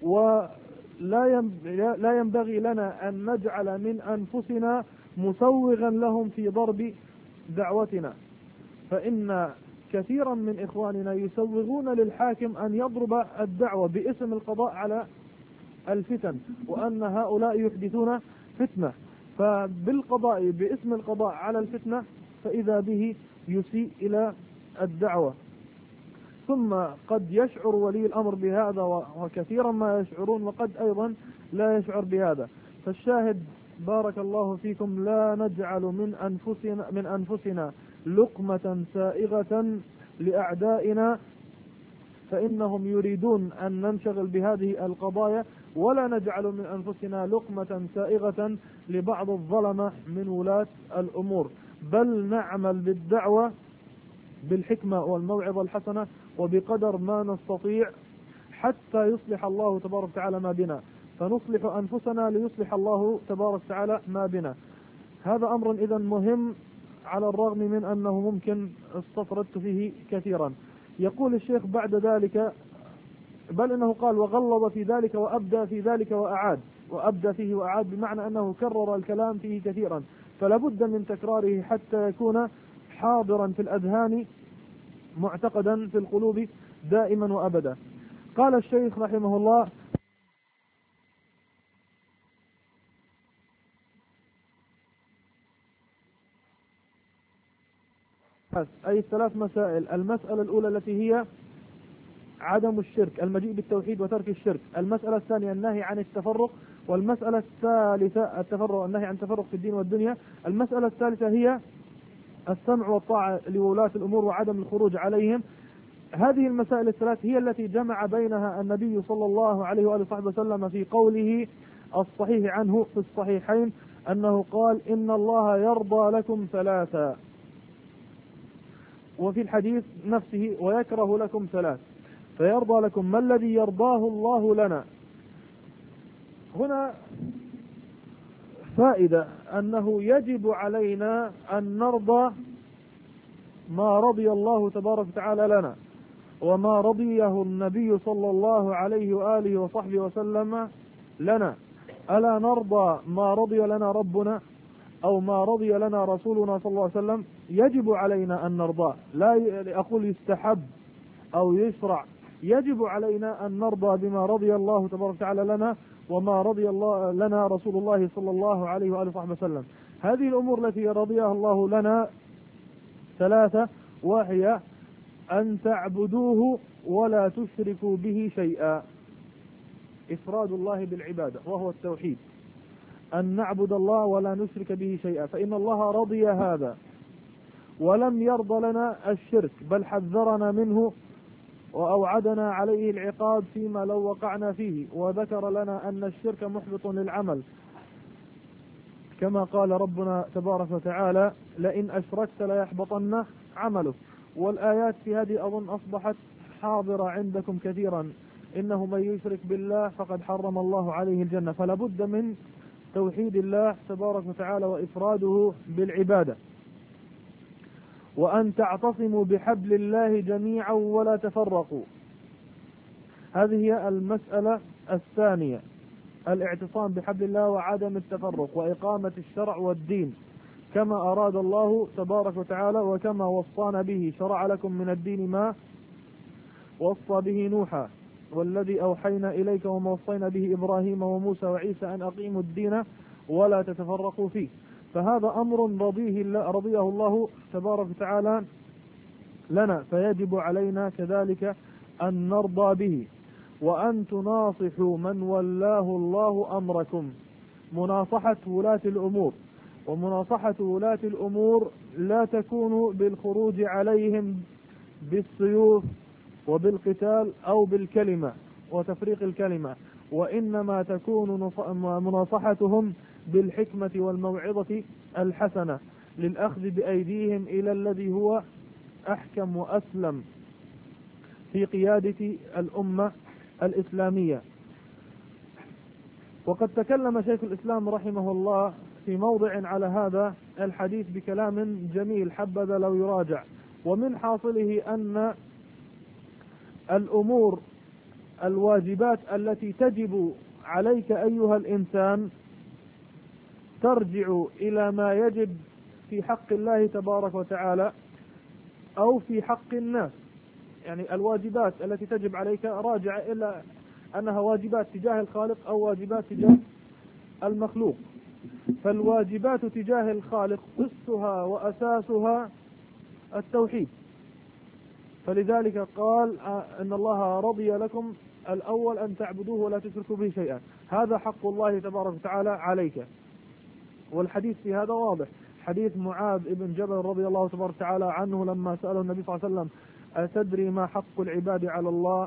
ولا ينبغي لنا أن نجعل من أنفسنا مسوغا لهم في ضرب دعوتنا، فإن كثيرا من إخواننا يسوغون للحاكم أن يضرب الدعوة باسم القضاء على الفتن، وأن هؤلاء يحدثون فتنة، فبالقضاء باسم القضاء على الفتنة فإذا به يسيء إلى الدعوة. ثم قد يشعر ولي الأمر بهذا، وكثيرا ما يشعرون، وقد أيضا لا يشعر بهذا. فالشاهد بارك الله فيكم لا نجعل من أنفسنا لقمة سائغة لأعدائنا، فإنهم يريدون أن ننشغل بهذه القضايا، ولا نجعل من أنفسنا لقمة سائغة لبعض الظلمة من ولاة الأمور، بل نعمل بالدعوة بالحكمة والموعظة الحسنة، وبقدر ما نستطيع حتى يصلح الله تبارك وتعالى ما بنا، فنصلح أنفسنا ليصلح الله تبارك وتعالى ما بنا. هذا أمر إذن مهم، على الرغم من أنه ممكن استطردت فيه كثيرا. يقول الشيخ بعد ذلك: بل إنه قال وغلظ في ذلك وأبدى في ذلك وأعاد، وأبدى فيه وأعاد بمعنى أنه كرر الكلام فيه كثيرا، فلا بد من تكراره حتى يكون حاضرا في الأذهان معتقدا في القلوب دائما وأبدا. قال الشيخ رحمه الله: أي 3 مسائل. المسألة الأولى التي هي عدم الشرك، المجيء بالتوحيد وترك الشرك. المسألة الثانية النهي عن التفرق. والمسألة الثالثة التفرق، النهي عن التفرق في الدين والدنيا. المسألة الثالثة هي السمع والطاعة لولاة الأمور وعدم الخروج عليهم. هذه المسائل الثلاث هي التي جمع بينها النبي صلى الله عليه وآله وصحبه وسلم في قوله الصحيح عنه في الصحيحين أنه قال: إن الله يرضى لكم 3، وفي الحديث نفسه: ويكره لكم 3. فيرضى لكم ما الذي يرضاه الله لنا. هنا فائدة أنه يجب علينا أن نرضى ما رضي الله تبارك وتعالى لنا، وما رضيه النبي صلى الله عليه وآله وصحبه وسلم لنا. ألا نرضى ما رضي لنا ربنا أو ما رضي لنا رسولنا صلى الله عليه وسلم؟ يجب علينا أن نرضاه، لا أقول يستحب أو يشرع، يجب علينا أن نرضى بما رضي الله تبارك وتعالى لنا وما رضي الله لنا رسول الله صلى الله عليه وآله وصحبه وسلم. هذه الأمور التي رضيها الله لنا 3، وهي أن تعبدوه ولا تشركوا به شيئا، إفراد الله بالعبادة وهو التوحيد، أن نعبد الله ولا نشرك به شيئا، فإن الله رضي هذا ولم يرضى لنا الشرك، بل حذرنا منه وأوعدنا عليه العقاب فيما لو وقعنا فيه، وذكر لنا أن الشرك محبط للعمل، كما قال ربنا تبارك وتعالى: لئن أشركت ليحبطن عملك. والآيات في هذه أظن أصبحت حاضرة عندكم كثيرا: إنه من يشرك بالله فقد حرم الله عليه الجنة. فلا بد من توحيد الله تبارك وتعالى وإفراده بالعبادة. وأن تعتصموا بحبل الله جميعا ولا تفرقوا. هذه هي المسألة الثانية، الاعتصام بحبل الله وعدم التفرق وإقامة الشرع والدين كما أراد الله تبارك وتعالى وكما وصانا به. شرع لكم من الدين ما وصى به نوحا والذي أوحينا إليك وما وصينا به إبراهيم وموسى وعيسى أن أقيموا الدين ولا تتفرقوا فيه. فهذا أمر رضيه الله تبارك وتعالى لنا، فيجب علينا كذلك أن نرضى به. وأن تناصحوا من ولاه الله أمركم، مناصحة ولاة الأمور. ومناصحة ولاة الأمور لا تكون بالخروج عليهم بالسيوف وبالقتال أو بالكلمة وتفريق الكلمة، وإنما تكون مناصحتهم بالحكمة والموعظة الحسنة للأخذ بأيديهم إلى الذي هو أحكم وأسلم في قيادة الأمة الإسلامية. وقد تكلم شيخ الإسلام رحمه الله في موضع على هذا الحديث بكلام جميل حبذا لو يراجع. ومن حاصله أن الأمور الواجبات التي تجب عليك أيها الإنسان ترجع إلى ما يجب في حق الله تبارك وتعالى أو في حق الناس. يعني الواجبات التي تجب عليك راجع إلى أنها واجبات تجاه الخالق أو واجبات تجاه المخلوق. فالواجبات تجاه الخالق أسسها وأساسها التوحيد، فلذلك قال أن الله رضي لكم الأول أن تعبدوه ولا تشركوا به شيئا. هذا حق الله تبارك وتعالى عليك، والحديث في هذا واضح. حديث معاذ بن جبل رضي الله تبارك وتعالى عنه لما سأله النبي صلى الله عليه وسلم: أتدري ما حق العباد على الله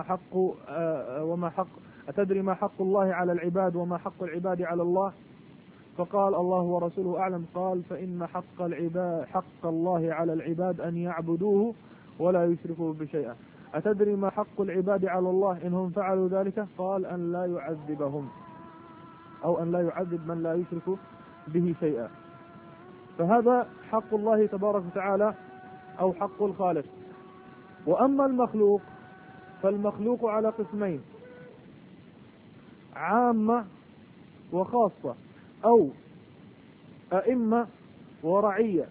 أتدري ما حق الله على العباد وما حق العباد على الله؟ فقال: الله ورسوله أعلم. قال: فإن حق الله على العباد أن يعبدوه ولا يشركوا بشيئا. أتدري ما حق العباد على الله إنهم فعلوا ذلك؟ قال أن لا يعذبهم، أو أن لا يعذب من لا يشرك به شيئا. فهذا حق الله تبارك وتعالى أو حق الخالق. وأما المخلوق فالمخلوق على قسمين: عامة وخاصة، أو أئمة ورعية.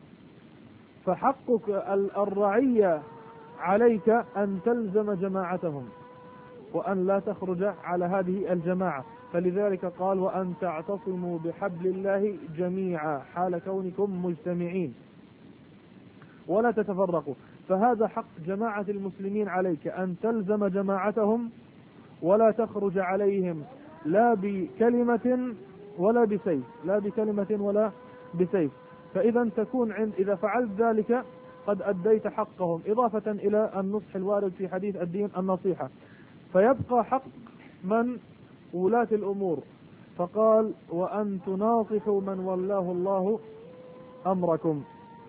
فحقك الرعية عليك أن تلزم جماعتهم وأن لا تخرج على هذه الجماعة، فلذلك قال: وأن تعتصموا بحبل الله جميعا حال كونكم مجتمعين ولا تتفرقوا. فهذا حق جماعة المسلمين عليك، أن تلزم جماعتهم ولا تخرج عليهم لا بكلمة ولا بسيف، لا بكلمة ولا بسيف. فإذا تكون إذا فعلت ذلك قد أديت حقهم، إضافة إلى النصح الوارد في حديث الدين النصيحة. فيبقى حق من ولاة الأمور، فقال: وأن تناصحوا من ولاه الله أمركم،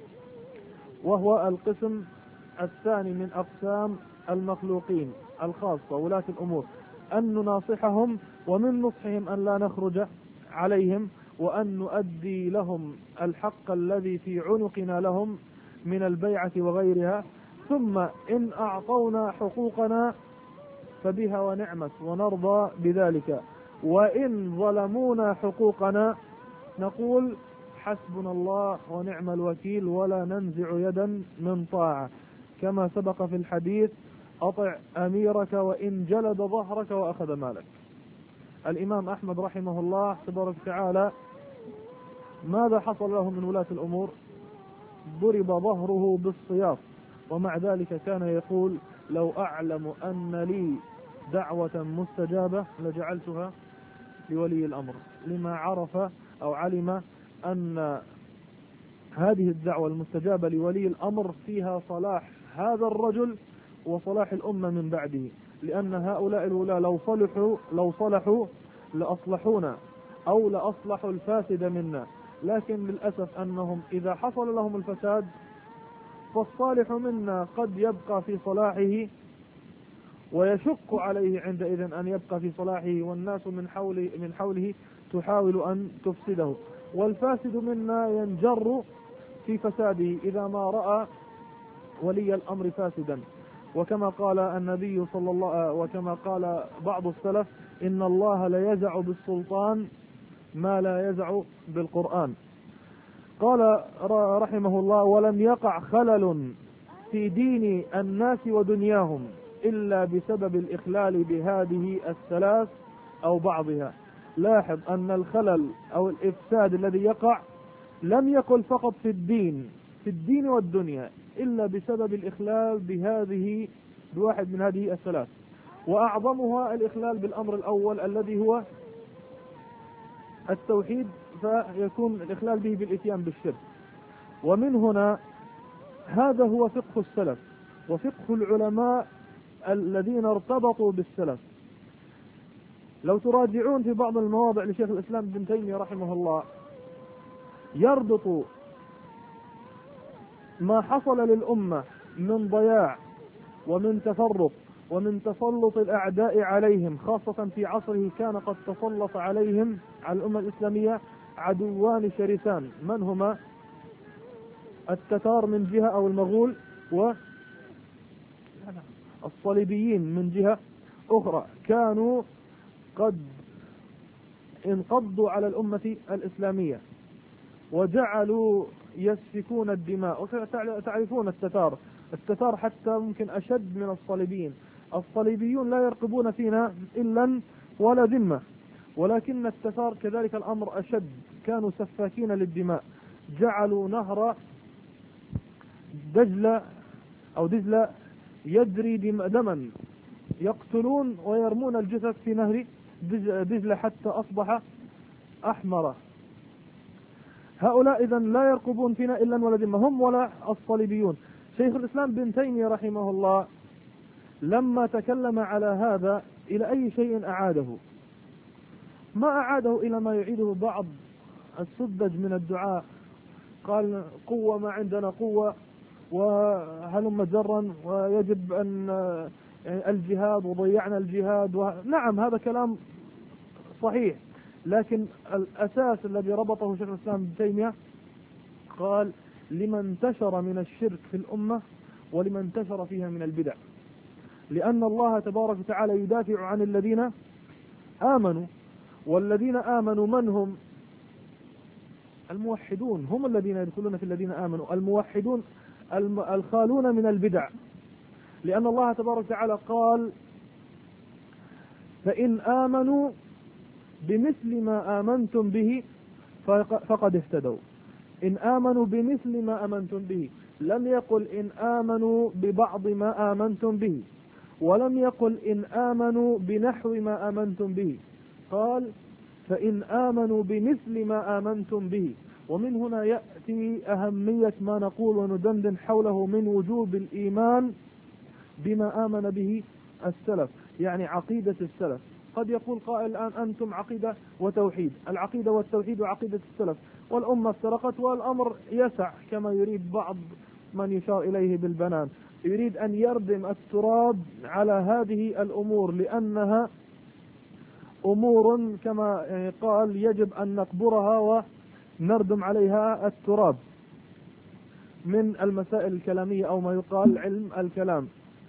وهو القسم الثاني من أقسام المخلوقين الخاصة ولاة الأمور، أن نناصحهم، ومن نصحهم أن لا نخرج عليهم، وأن نؤدي لهم الحق الذي في عنقنا لهم من البيعة وغيرها. ثم إن أعطونا حقوقنا فبها ونعمت ونرضى بذلك، وإن ظلمونا حقوقنا نقول: حسبنا الله ونعم الوكيل، ولا ننزع يدا من طاعة، كما سبق في الحديث: أطع أميرك وإن جلد ظهرك وأخذ مالك. الإمام أحمد رحمه الله تبارك وتعالى ماذا حصل له من ولاة الأمور؟ ضرب ظهره بالصياط، ومع ذلك كان يقول: لو أعلم أن لي دعوة مستجابة لجعلتها لولي الأمر، لما عرف أو علم أن هذه الدعوة المستجابة لولي الأمر فيها صلاح هذا الرجل وصلاح الأمة من بعده، لأن هؤلاء الولاة لو صلحوا لأصلحونا أو لأصلحوا الفاسد منا، لكن للأسف أنهم إذا حصل لهم الفساد فالصالح منا قد يبقى في صلاحه ويشق عليه عندئذ أن يبقى في صلاحه، والناس من حوله تحاول أن تفسده، والفاسد منا ينجر في فساده إذا ما رأى ولي الأمر فاسدا. وكما قال النبي صلى الله وكما قال بعض السلف: إن الله لا يزع بالسلطان ما لا يزع بالقرآن. قال رحمه الله: ولم يقع خلل في دين الناس ودنياهم إلا بسبب الإخلال بهذه الثلاث أو بعضها. لاحظ أن الخلل أو الإفساد الذي يقع لم يكن فقط في الدين والدنيا، إلا بسبب الإخلال بواحد من هذه الثلاث، وأعظمها الإخلال بالأمر الأول الذي هو التوحيد، فيكون الإخلال به بالإتيان بالشرك. ومن هنا هذا هو فقه السلف وفقه العلماء الذين ارتبطوا بالسلف. لو تراجعون في بعض المواضع لشيخ الإسلام ابن تيمية رحمه الله يربط ما حصل للأمة من ضياع ومن تفرق ومن تسلط الأعداء عليهم، خاصة في عصره كان قد تسلط عليهم على الأمة الإسلامية عدوان شرسان، من هما؟ التتار من جهة أو المغول، والصليبيين من جهة أخرى، كانوا قد انقضوا على الأمة الإسلامية وجعلوا يسفكون الدماء. وتعرفون التتار حتى ممكن أشد من الصليبيين. الصليبيون لا يرقبون فينا إلا ولا ذمة، ولكن التتار كذلك الأمر أشد، كانوا سفاكين للدماء، جعلوا نهر دجلة يجري دما، يقتلون ويرمون الجثث في نهر دجلة حتى أصبح أحمر. هؤلاء إذن لا يرقبون فينا إلا ولا ذمة، هم ولا الصليبيون. شيخ الإسلام بن تيمية رحمه الله لما تكلم على هذا إلى أي شيء أعاده؟ ما أعاده إلى ما يعيده بعض السذج من الدعاء، قال: قوة ما عندنا قوة وهلم جرا ويجب أن الجهاد وضيعنا الجهاد. نعم هذا كلام صحيح، لكن الأساس الذي ربطه شيخ الإسلام ابن تيمية قال لما انتشر من الشرك في الأمة ولما انتشر فيها من البدع، لأن الله تبارك وتعالى يدافع عن الذين آمنوا، والذين آمنوا من هم؟ الموحدون، هم الذين يدخلون في الذين آمنوا، الموحدون الخالون من البدع، لأن الله تبارك وتعالى قال فإن آمنوا بمثل ما آمنتم به فقد اهتدوا. إن آمنوا بمثل ما آمنتم به، لم يقل إن آمنوا ببعض ما آمنتم به، ولم يقل إن آمنوا بنحو ما آمنتم به، قال فإن آمنوا بمثل ما آمنتم به. ومن هنا يأتي أهمية ما نقول وندندن حوله من وجوب الإيمان بما آمن به السلف، يعني عقيدة السلف. قد يقول قائل الآن أنتم عقيدة وتوحيد، العقيدة والتوحيد وعقيدة السلف، والأمة افترقت والأمر يسع كما يريد بعض من يشار إليه بالبنان، يريد أن يردم التراب على هذه الأمور، لأنها أمور كما قال يجب أن نقبرها ونردم عليها التراب من المسائل الكلامية أو ما يقال علم الكلام.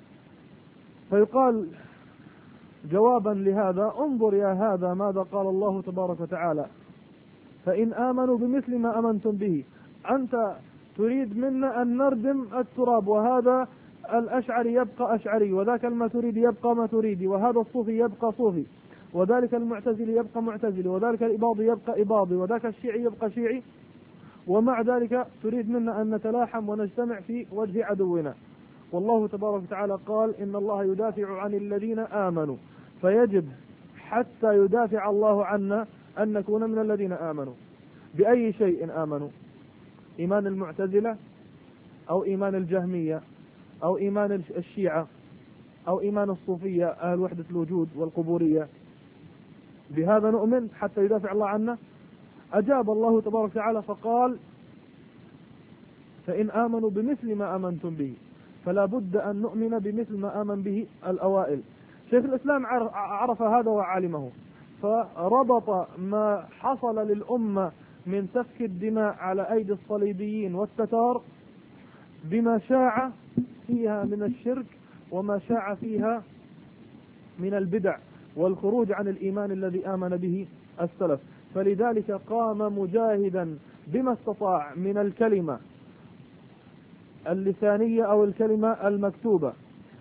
فيقال جوابا لهذا انظر يا هذا ماذا قال الله تبارك وتعالى فإن آمنوا بمثل ما آمنتم به. أنت تريد منا أن نردم التراب، وهذا الأشعري يبقى أشعري، وذاك الماتريدي يبقى ماتريدي، وهذا الصوفي يبقى صوفي، وذلك المعتزلي يبقى معتزلي، وذلك الإباضي يبقى إباضي، وذاك الشيعي يبقى شيعي، ومع ذلك تريد منا أن نتلاحم ونجتمع في وجه عدونا. والله تبارك وتعالى قال إن الله يدافع عن الذين آمنوا، فيجب حتى يدافع الله عنا أن نكون من الذين آمنوا. بأي شيء آمنوا؟ إيمان المعتزلة أو إيمان الجهمية أو إيمان الشيعة أو إيمان الصوفية أهل وحدة الوجود والقبورية؟ بهذا نؤمن حتى يدافع الله عنا؟ أجاب الله تبارك وتعالى فقال فإن آمنوا بمثل ما آمنتم به، فلا بد أن نؤمن بمثل ما آمن به الأوائل. شيخ الإسلام عرف هذا وعلمه، فربط ما حصل للأمة من سفك الدماء على أيدي الصليبيين والتتار بما شاع فيها من الشرك وما شاع فيها من البدع والخروج عن الإيمان الذي آمن به السلف. فلذلك قام مجاهدا بما استطاع من الكلمة اللسانية أو الكلمة المكتوبة،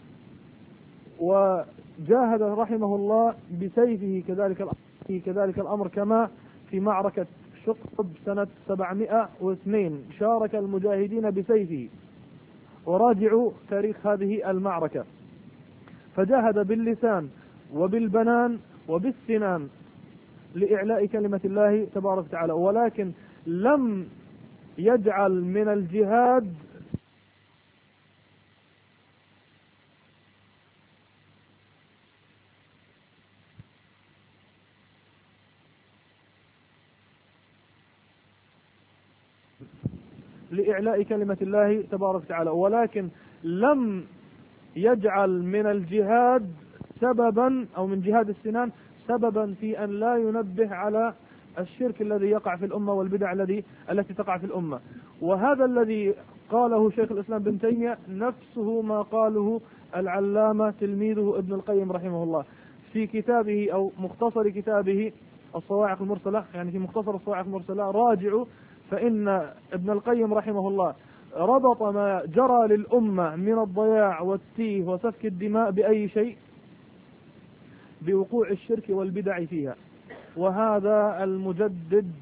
وجاهد رحمه الله بسيفه كذلك الأمر، كما في معركة شقب سنة 702 شارك المجاهدين بسيفه، وراجعوا تاريخ هذه المعركة. فجاهد باللسان وبالبنان وبالسنان لإعلاء كلمة الله تبارك وتعالى، ولكن لم يجعل من الجهاد لإعلاء كلمة الله تبارك وتعالى، ولكن لم يجعل من الجهاد سببا أو من جهاد السنان سببا في أن لا ينبه على الشرك الذي يقع في الأمة والبدع التي تقع في الأمة. وهذا الذي قاله شيخ الإسلام بن تيمية نفسه ما قاله العلامة تلميذه ابن القيم رحمه الله في كتابه أو مختصر كتابه الصواعق المرسلة، يعني في مختصر الصواعق المرسلة راجعوا، فإن ابن القيم رحمه الله ربط ما جرى للأمة من الضياع والتيه وسفك الدماء بأي شيء؟ بوقوع الشرك والبدع فيها. وهذا المجدد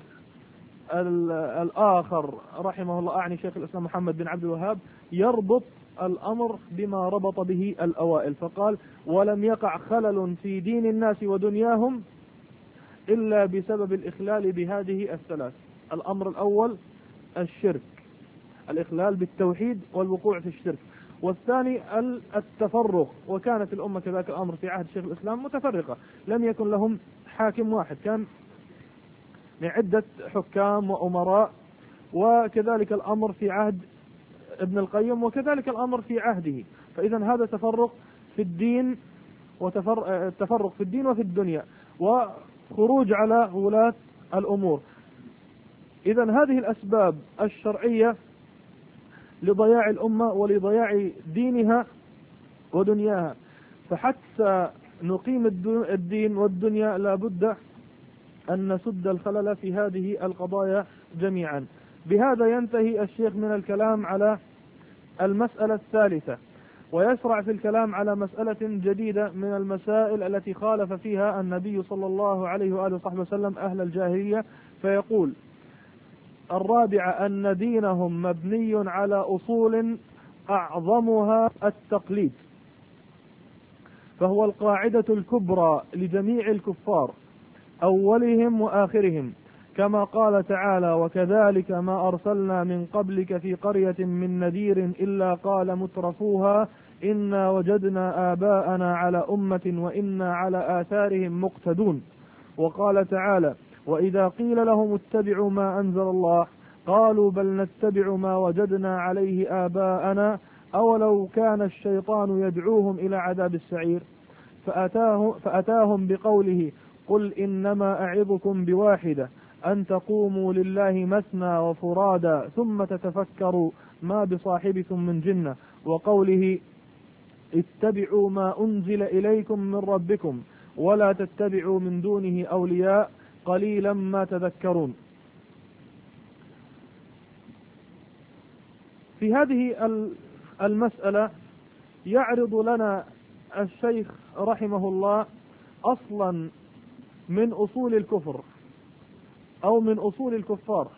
الآخر رحمه الله، أعني شيخ الإسلام محمد بن عبد الوهاب، يربط الأمر بما ربط به الأوائل، فقال ولم يقع خلل في دين الناس ودنياهم إلا بسبب الإخلال بهذه الثلاث. الأمر الأول الشرك، الإخلال بالتوحيد والوقوع في الشرك، والثاني التفرق، وكانت الأمة كذلك الأمر في عهد شيخ الإسلام متفرقة، لم يكن لهم حاكم واحد، كان من عدة حكام وأمراء. وكذلك الأمر في عهد ابن القيم، وكذلك الأمر في عهده. فإذا هذا تفرق في الدين، تفرق في الدين وفي الدنيا، وخروج على ولاة الأمور. إذا هذه الأسباب الشرعية لضياع الأمة ولضياع دينها ودنياها. فحتى نقيم الدين والدنيا لا بد أن نسد الخلل في هذه القضايا جميعا. بهذا ينتهي الشيخ من الكلام على المسألة الثالثة، ويشرع في الكلام على مسألة جديدة من المسائل التي خالف فيها النبي صلى الله عليه وآله وصحبه وسلم أهل الجاهلية. فيقول: الرابعة أن دينهم مبني على أصول أعظمها التقليد، فهو القاعدة الكبرى لجميع الكفار أولهم وآخرهم، كما قال تعالى: وكذلك ما أرسلنا من قبلك في قرية من نذير إلا قال مترفوها إنا وجدنا آباءنا على أمة وإنا على آثارهم مقتدون. وقال تعالى: وإذا قيل لهم اتبعوا ما أنزل الله قالوا بل نتبع ما وجدنا عليه آباءنا أولو كان الشيطان يدعوهم إلى عذاب السعير. فأتاهم بقوله: قل إنما أعظكم بواحدة أن تقوموا لله مثنى وفرادا ثم تتفكروا ما بصاحبكم من جنة. وقوله: اتبعوا ما أنزل إليكم من ربكم ولا تتبعوا من دونه أولياء قليلا ما تذكرون. في هذه المسألة يعرض لنا الشيخ رحمه الله أصلا من أصول الكفر أو من أصول الكفار،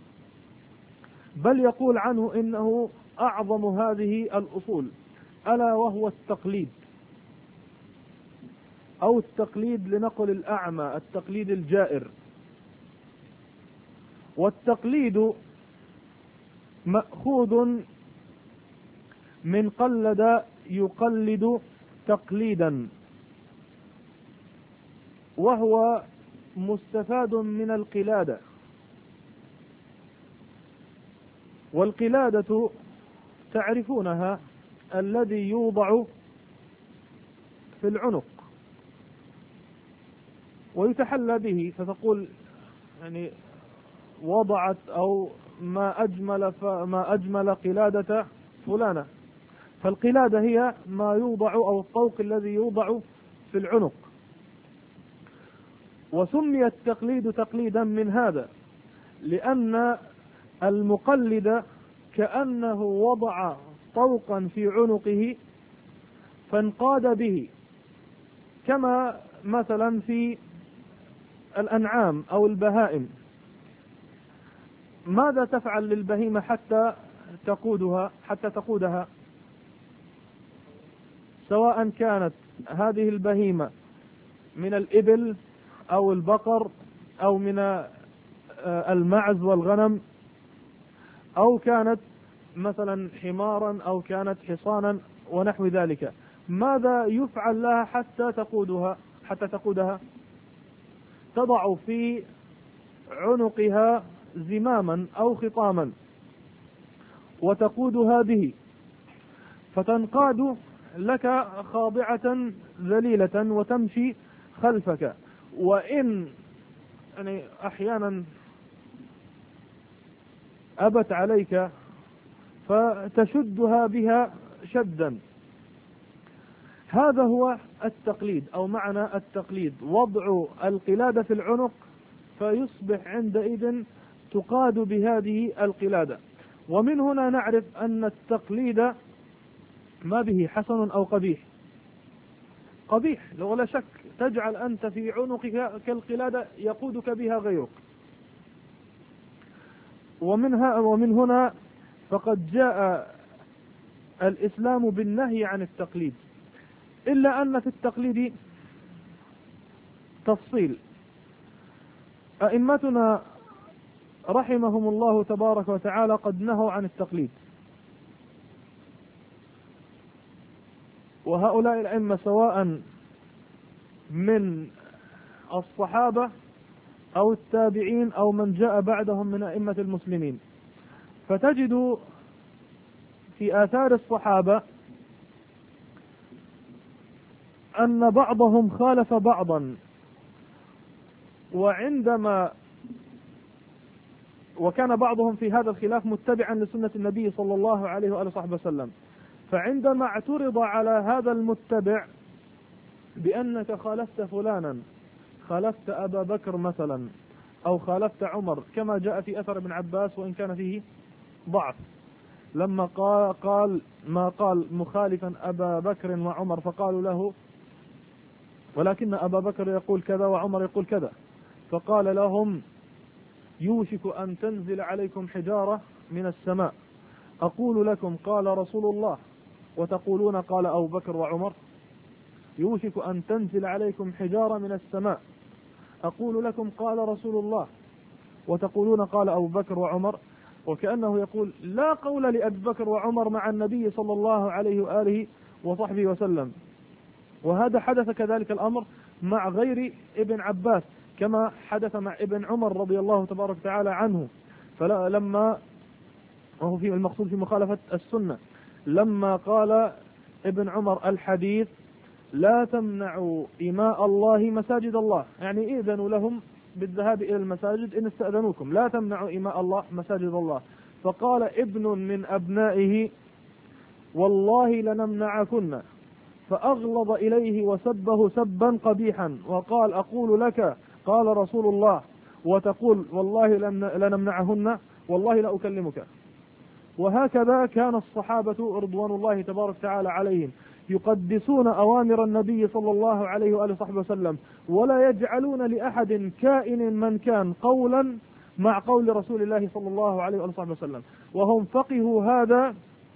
بل يقول عنه إنه أعظم هذه الأصول، ألا وهو التقليد، أو التقليد لنقل الأعمى، التقليد الجائر. والتقليد مأخوذ من قلد يقلد تقليدا، وهو مستفاد من القلادة. والقلادة تعرفونها، الذي يوضع في العنق ويتحلى به، فتقول يعني وضعت أو ما أجمل قلادة فلانة. فالقلادة هي ما يوضع أو الطوق الذي يوضع في العنق. وسمي التقليد تقليدا من هذا، لأن المقلد كأنه وضع طوقا في عنقه فانقاد به، كما مثلا في الأنعام أو البهائم. ماذا تفعل للبهيمة حتى تقودها؟ سواء كانت هذه البهيمة من الإبل أو البقر أو من المعز والغنم، أو كانت مثلا حمارا أو كانت حصانا ونحو ذلك، ماذا يفعل لها حتى تقودها؟ تضع في عنقها زماما أو خطاما وتقودها به، فتنقاد لك خاضعة ذليلة وتمشي خلفك. وإن يعني أحيانا أبت عليك فتشدها بها شدا. هذا هو التقليد، أو معنى التقليد وضع القلادة في العنق فيصبح عندئذ تقاد بهذه القلادة. ومن هنا نعرف أن التقليد ما به حسن أو قبيح. قبيح لو لا شك، تجعل أنت في عنقك كالقلادة يقودك بها غيرك. ومن هنا فقد جاء الإسلام بالنهي عن التقليد، إلا أن في التقليد تفصيل. أئمتنا رحمهم الله تبارك وتعالى قد نهوا عن التقليد، وهؤلاء الأئمة سواء من الصحابة أو التابعين أو من جاء بعدهم من أئمة المسلمين، فتجد في آثار الصحابة أن بعضهم خالف بعضا، وكان بعضهم في هذا الخلاف متبعا لسنة النبي صلى الله عليه وآله وصحبه وسلم. فعندما اعترض على هذا المتبع بأنك خالفت فلانا، خالفت أبا بكر مثلا أو خالفت عمر، كما جاء في أثر ابن عباس وإن كان فيه ضعف، لما قال مخالفا أبا بكر وعمر، فقالوا له ولكن أبا بكر يقول كذا وعمر يقول كذا، فقال لهم يوشك أن تنزل عليكم حجارة من السماء، أقول لكم قال رسول الله وتقولون قال أبو بكر وعمر. يوشك أن تنزل عليكم حجارة من السماء، أقول لكم قال رسول الله وتقولون قال أبو بكر وعمر. وكأنه يقول لا قول لأبي بكر وعمر مع النبي صلى الله عليه وآله وصحبه وسلم. وهذا حدث كذلك الأمر مع غير ابن عباس، كما حدث مع ابن عمر رضي الله تبارك وتعالى عنه. فلما وهو في المقصود في مخالفة السنة، لما قال ابن عمر الحديث لا تمنعوا إماء الله مساجد الله، يعني إذنوا لهم بالذهاب إلى المساجد إن استأذنوكم، لا تمنعوا إماء الله مساجد الله. فقال ابن من أبنائه والله لنمنعكن، فأغلظ إليه وسبه سبا قبيحا وقال أقول لك قال رسول الله وتقول والله لنمنعهن والله لا أكلمك. وهكذا كان الصحابة رضوان الله تبارك وتعالى عليهم يقدسون أوامر النبي صلى الله عليه وآله وصحبه وسلم، ولا يجعلون لأحد كائن من كان قولا مع قول رسول الله صلى الله عليه وآله وصحبه وسلم. وهم فقهوا هذا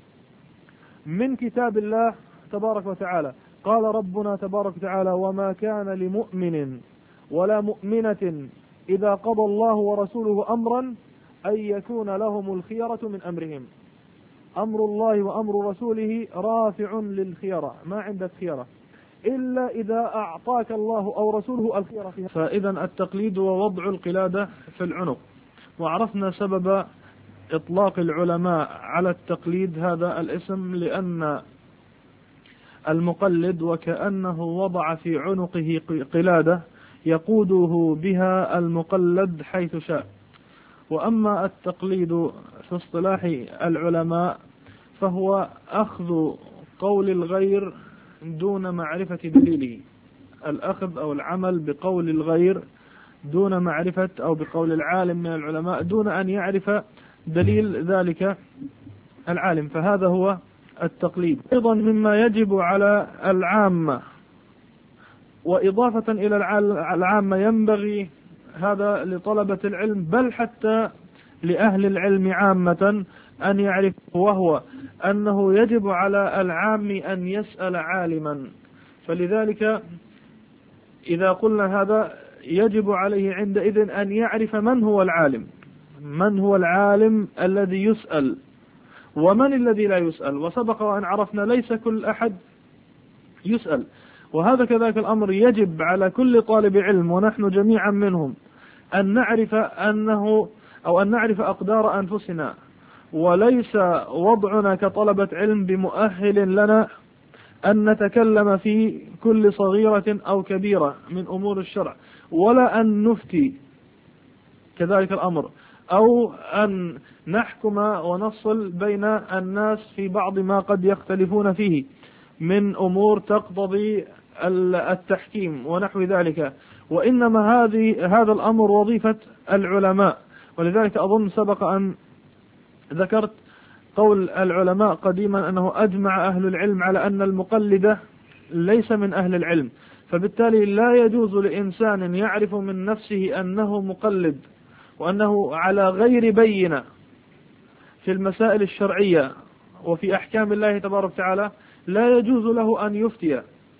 من كتاب الله تبارك وتعالى. قال ربنا تبارك وتعالى وما كان لمؤمن ولا مؤمنة إذا قضى الله ورسوله أمرا أن يكون لهم الخيرة من أمرهم. أمر الله وأمر رسوله رافع للخيرة، ما عندك خيرة إلا إذا أعطاك الله أو رسوله الخيرة فيها. فإذا التقليد ووضع القلادة في العنق. وعرفنا سبب إطلاق العلماء على التقليد هذا الاسم، لأن المقلد وكأنه وضع في عنقه قلادة يقوده بها المقلد حيث شاء. وأما التقليد في اصطلاح العلماء فهو أخذ قول الغير دون معرفة دليله، الأخذ أو العمل بقول الغير دون معرفة أو بقول العالم من العلماء دون أن يعرف دليل ذلك العالم، فهذا هو التقليد. أيضا مما يجب على العامة، وإضافة إلى العامة ينبغي هذا لطلبة العلم بل حتى لأهل العلم عامة أن يعرف، وهو أنه يجب على العام أن يسأل عالما. فلذلك إذا قلنا هذا يجب عليه عندئذ أن يعرف من هو العالم، من هو العالم الذي يسأل ومن الذي لا يسأل. وسبق وأن عرفنا ليس كل أحد يسأل، وهذا كذلك الأمر يجب على كل طالب علم ونحن جميعا منهم أن نعرف أن نعرف أقدار أنفسنا، وليس وضعنا كطلبة علم بمؤهل لنا أن نتكلم في كل صغيرة أو كبيرة من أمور الشرع، ولا أن نفتي كذلك الأمر، أو أن نحكم ونصل بين الناس في بعض ما قد يختلفون فيه من أمور تقتضي التحكيم ونحو ذلك. وإنما هذا الأمر وظيفة العلماء. ولذلك أظن سبق أن ذكرت قول العلماء قديما أنه أجمع أهل العلم على أن المقلد ليس من أهل العلم، فبالتالي لا يجوز لإنسان يعرف من نفسه أنه مقلد وأنه على غير بينة في المسائل الشرعية وفي أحكام الله تبارك وتعالى، لا يجوز له أن يفتي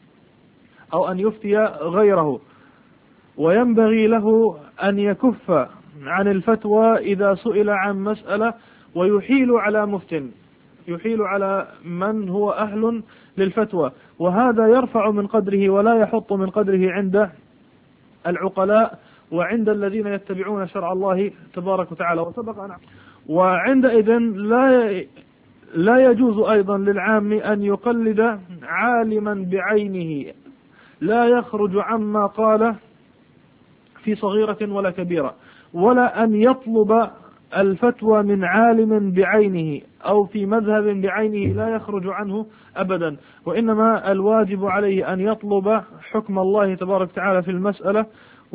أو أن يفتي غيره، وينبغي له أن يكف عن الفتوى إذا سئل عن مسألة ويحيل على مفتن، يحيل على من هو أهل للفتوى، وهذا يرفع من قدره ولا يحط من قدره عند العقلاء وعند الذين يتبعون شرع الله تبارك وتعالى. وعندئذ لا يجوز أيضا للعام أن يقلد عالما بعينه لا يخرج عما قال في صغيرة ولا كبيرة، ولا أن يطلب الفتوى من عالم بعينه أو في مذهب بعينه لا يخرج عنه أبدا، وإنما الواجب عليه أن يطلب حكم الله تبارك وتعالى في المسألة،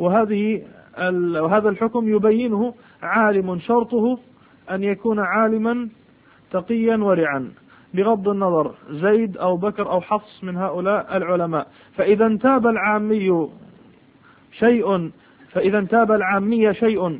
وهذا الحكم يبينه عالم، شرطه أن يكون عالما تقيا ورعا بغض النظر زيد أو بكر أو حفص من هؤلاء العلماء. فإذا انتاب العامي شيء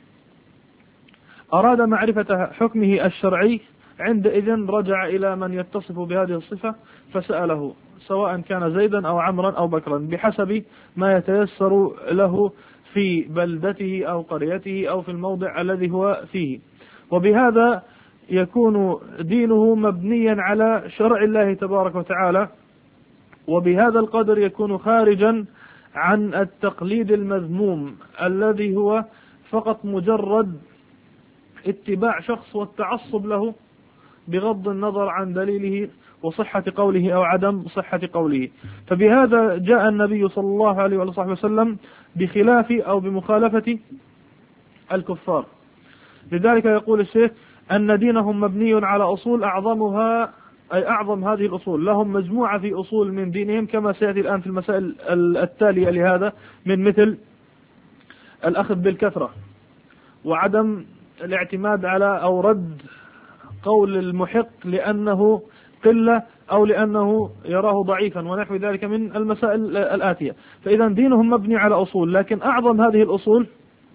أراد معرفة حكمه الشرعي، عندئذ رجع إلى من يتصف بهذه الصفة فسأله، سواء كان زيدا أو عمرا أو بكرا، بحسب ما يتيسر له في بلدته أو قريته أو في الموضع الذي هو فيه. وبهذا يكون دينه مبنيا على شرع الله تبارك وتعالى، وبهذا القدر يكون خارجا عن التقليد المذموم الذي هو فقط مجرد اتباع شخص والتعصب له بغض النظر عن دليله وصحة قوله أو عدم صحة قوله. فبهذا جاء النبي صلى الله عليه وسلم بخلاف أو بمخالفة الكفار. لذلك يقول الشيخ أن دينهم مبني على أصول أعظمها، أي أعظم هذه الأصول، لهم مجموعة في أصول من دينهم كما سيأتي الآن في المسائل التالية لهذا، من مثل الأخذ بالكثرة، وعدم الاعتماد على أو رد قول المحق لأنه قلة أو لأنه يراه ضعيفا ونحو ذلك من المسائل الآتية. فإذا دينهم مبني على أصول، لكن أعظم هذه الأصول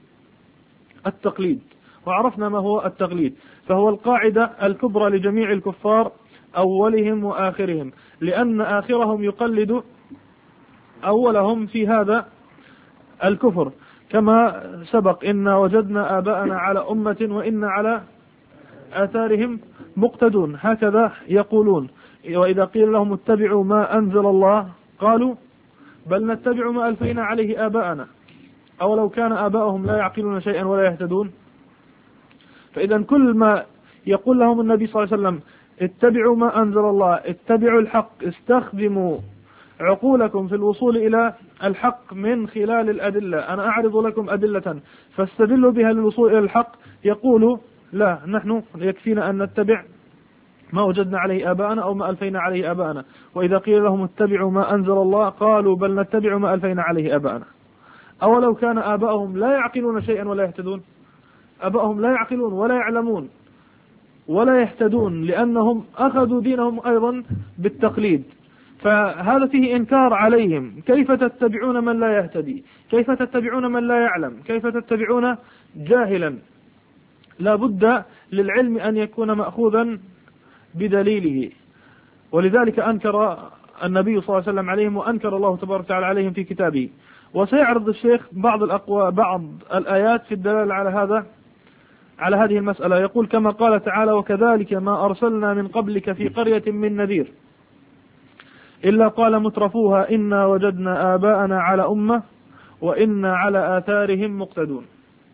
التقليد، وعرفنا ما هو التقليد، فهو القاعدة الكبرى لجميع الكفار أولهم وآخرهم، لأن آخرهم يقلد أولهم في هذا الكفر، كما سبق إنا وجدنا آباءنا على أمة وإنا على آثارهم مقتدون، هكذا يقولون. وإذا قيل لهم اتبعوا ما أنزل الله قالوا بل نتبع ما ألفينا عليه آباءنا أولو كان آباؤهم لا يعقلون شيئا ولا يهتدون. فإذا كل ما يقول لهم النبي صلى الله عليه وسلم اتبعوا ما أنزل الله، اتبعوا الحق، استخدموا عقولكم في الوصول إلى الحق من خلال الأدلة، أنا أعرض لكم أدلة فاستدلوا بها للوصول إلى الحق، يقولوا لا، نحن يكفينا أن نتبع ما وجدنا عليه آباءنا أو ما ألفينا عليه آباءنا. وإذا قيل لهم اتبعوا ما أنزل الله قالوا بل نتبع ما ألفينا عليه آباءنا أولو كان آباؤهم لا يعقلون شيئا ولا يهتدون. آباؤهم لا يعقلون ولا يعلمون ولا يهتدون، لأنهم أخذوا دينهم أيضا بالتقليد، فهذا فيه إنكار عليهم. كيف تتبعون من لا يهتدي؟ كيف تتبعون من لا يعلم؟ كيف تتبعون جاهلا؟ لا بد للعلم أن يكون مأخوذا بدليله، ولذلك أنكر النبي صلى الله عليه وسلم عليهم، وأنكر الله تبارك وتعالى عليهم في كتابه. وسيعرض الشيخ بعض الآيات في الدلالة على هذه المسألة. يقول كما قال تعالى وكذلك ما أرسلنا من قبلك في قرية من نذير إلا قال مترفوها إنا وجدنا آباءنا على أمة وإنا على آثارهم مقتدون.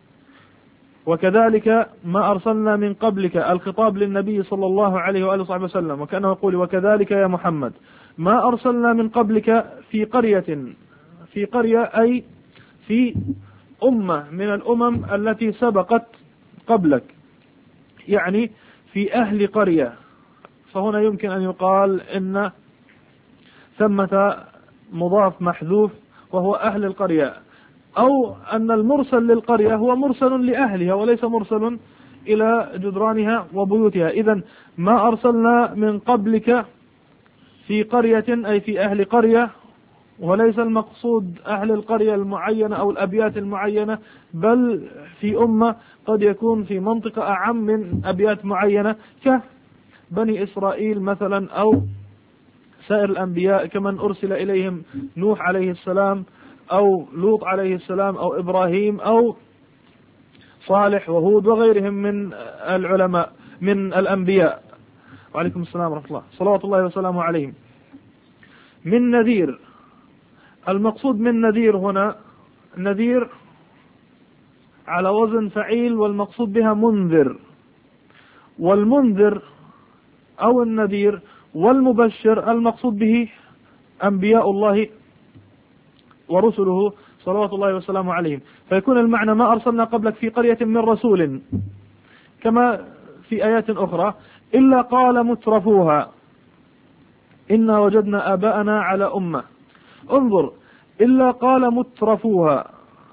وكذلك ما أرسلنا من قبلك، الخطاب للنبي صلى الله عليه وآله وصحبه وسلم، وكأنه يقول وكذلك يا محمد ما أرسلنا من قبلك في قرية أي في أمة من الأمم التي سبقت قبلك، يعني في أهل قرية. فهنا يمكن أن يقال إن ثمة مضاف محذوف وهو أهل القرية، أو أن المرسل للقرية هو مرسل لأهلها وليس مرسل إلى جدرانها وبيوتها. إذن ما أرسلنا من قبلك في قرية أي في أهل قرية، وليس المقصود أهل القرية المعينة أو الأبيات المعينة، بل في أمة قد يكون في منطقة أعم من أبيات معينة كبني إسرائيل مثلا، أو سائر الأنبياء كمن أرسل إليهم نوح عليه السلام أو لوط عليه السلام أو إبراهيم أو صالح وهود وغيرهم من العلماء من الأنبياء. وعليكم السلام ورحمة الله، صلوات الله وسلامه عليهم. من نذير، المقصود من نذير هنا نذير على وزن فعيل، والمقصود بها منذر. والمنذر أو النذير والمبشر المقصود به أنبياء الله ورسله صلوات الله وسلامه عليهم، فيكون المعنى ما أرسلنا قبلك في قرية من رسول، كما في آيات أخرى إلا قال مترفوها إنا وجدنا آباءنا على أمة. انظر، إلا قال مترفوها،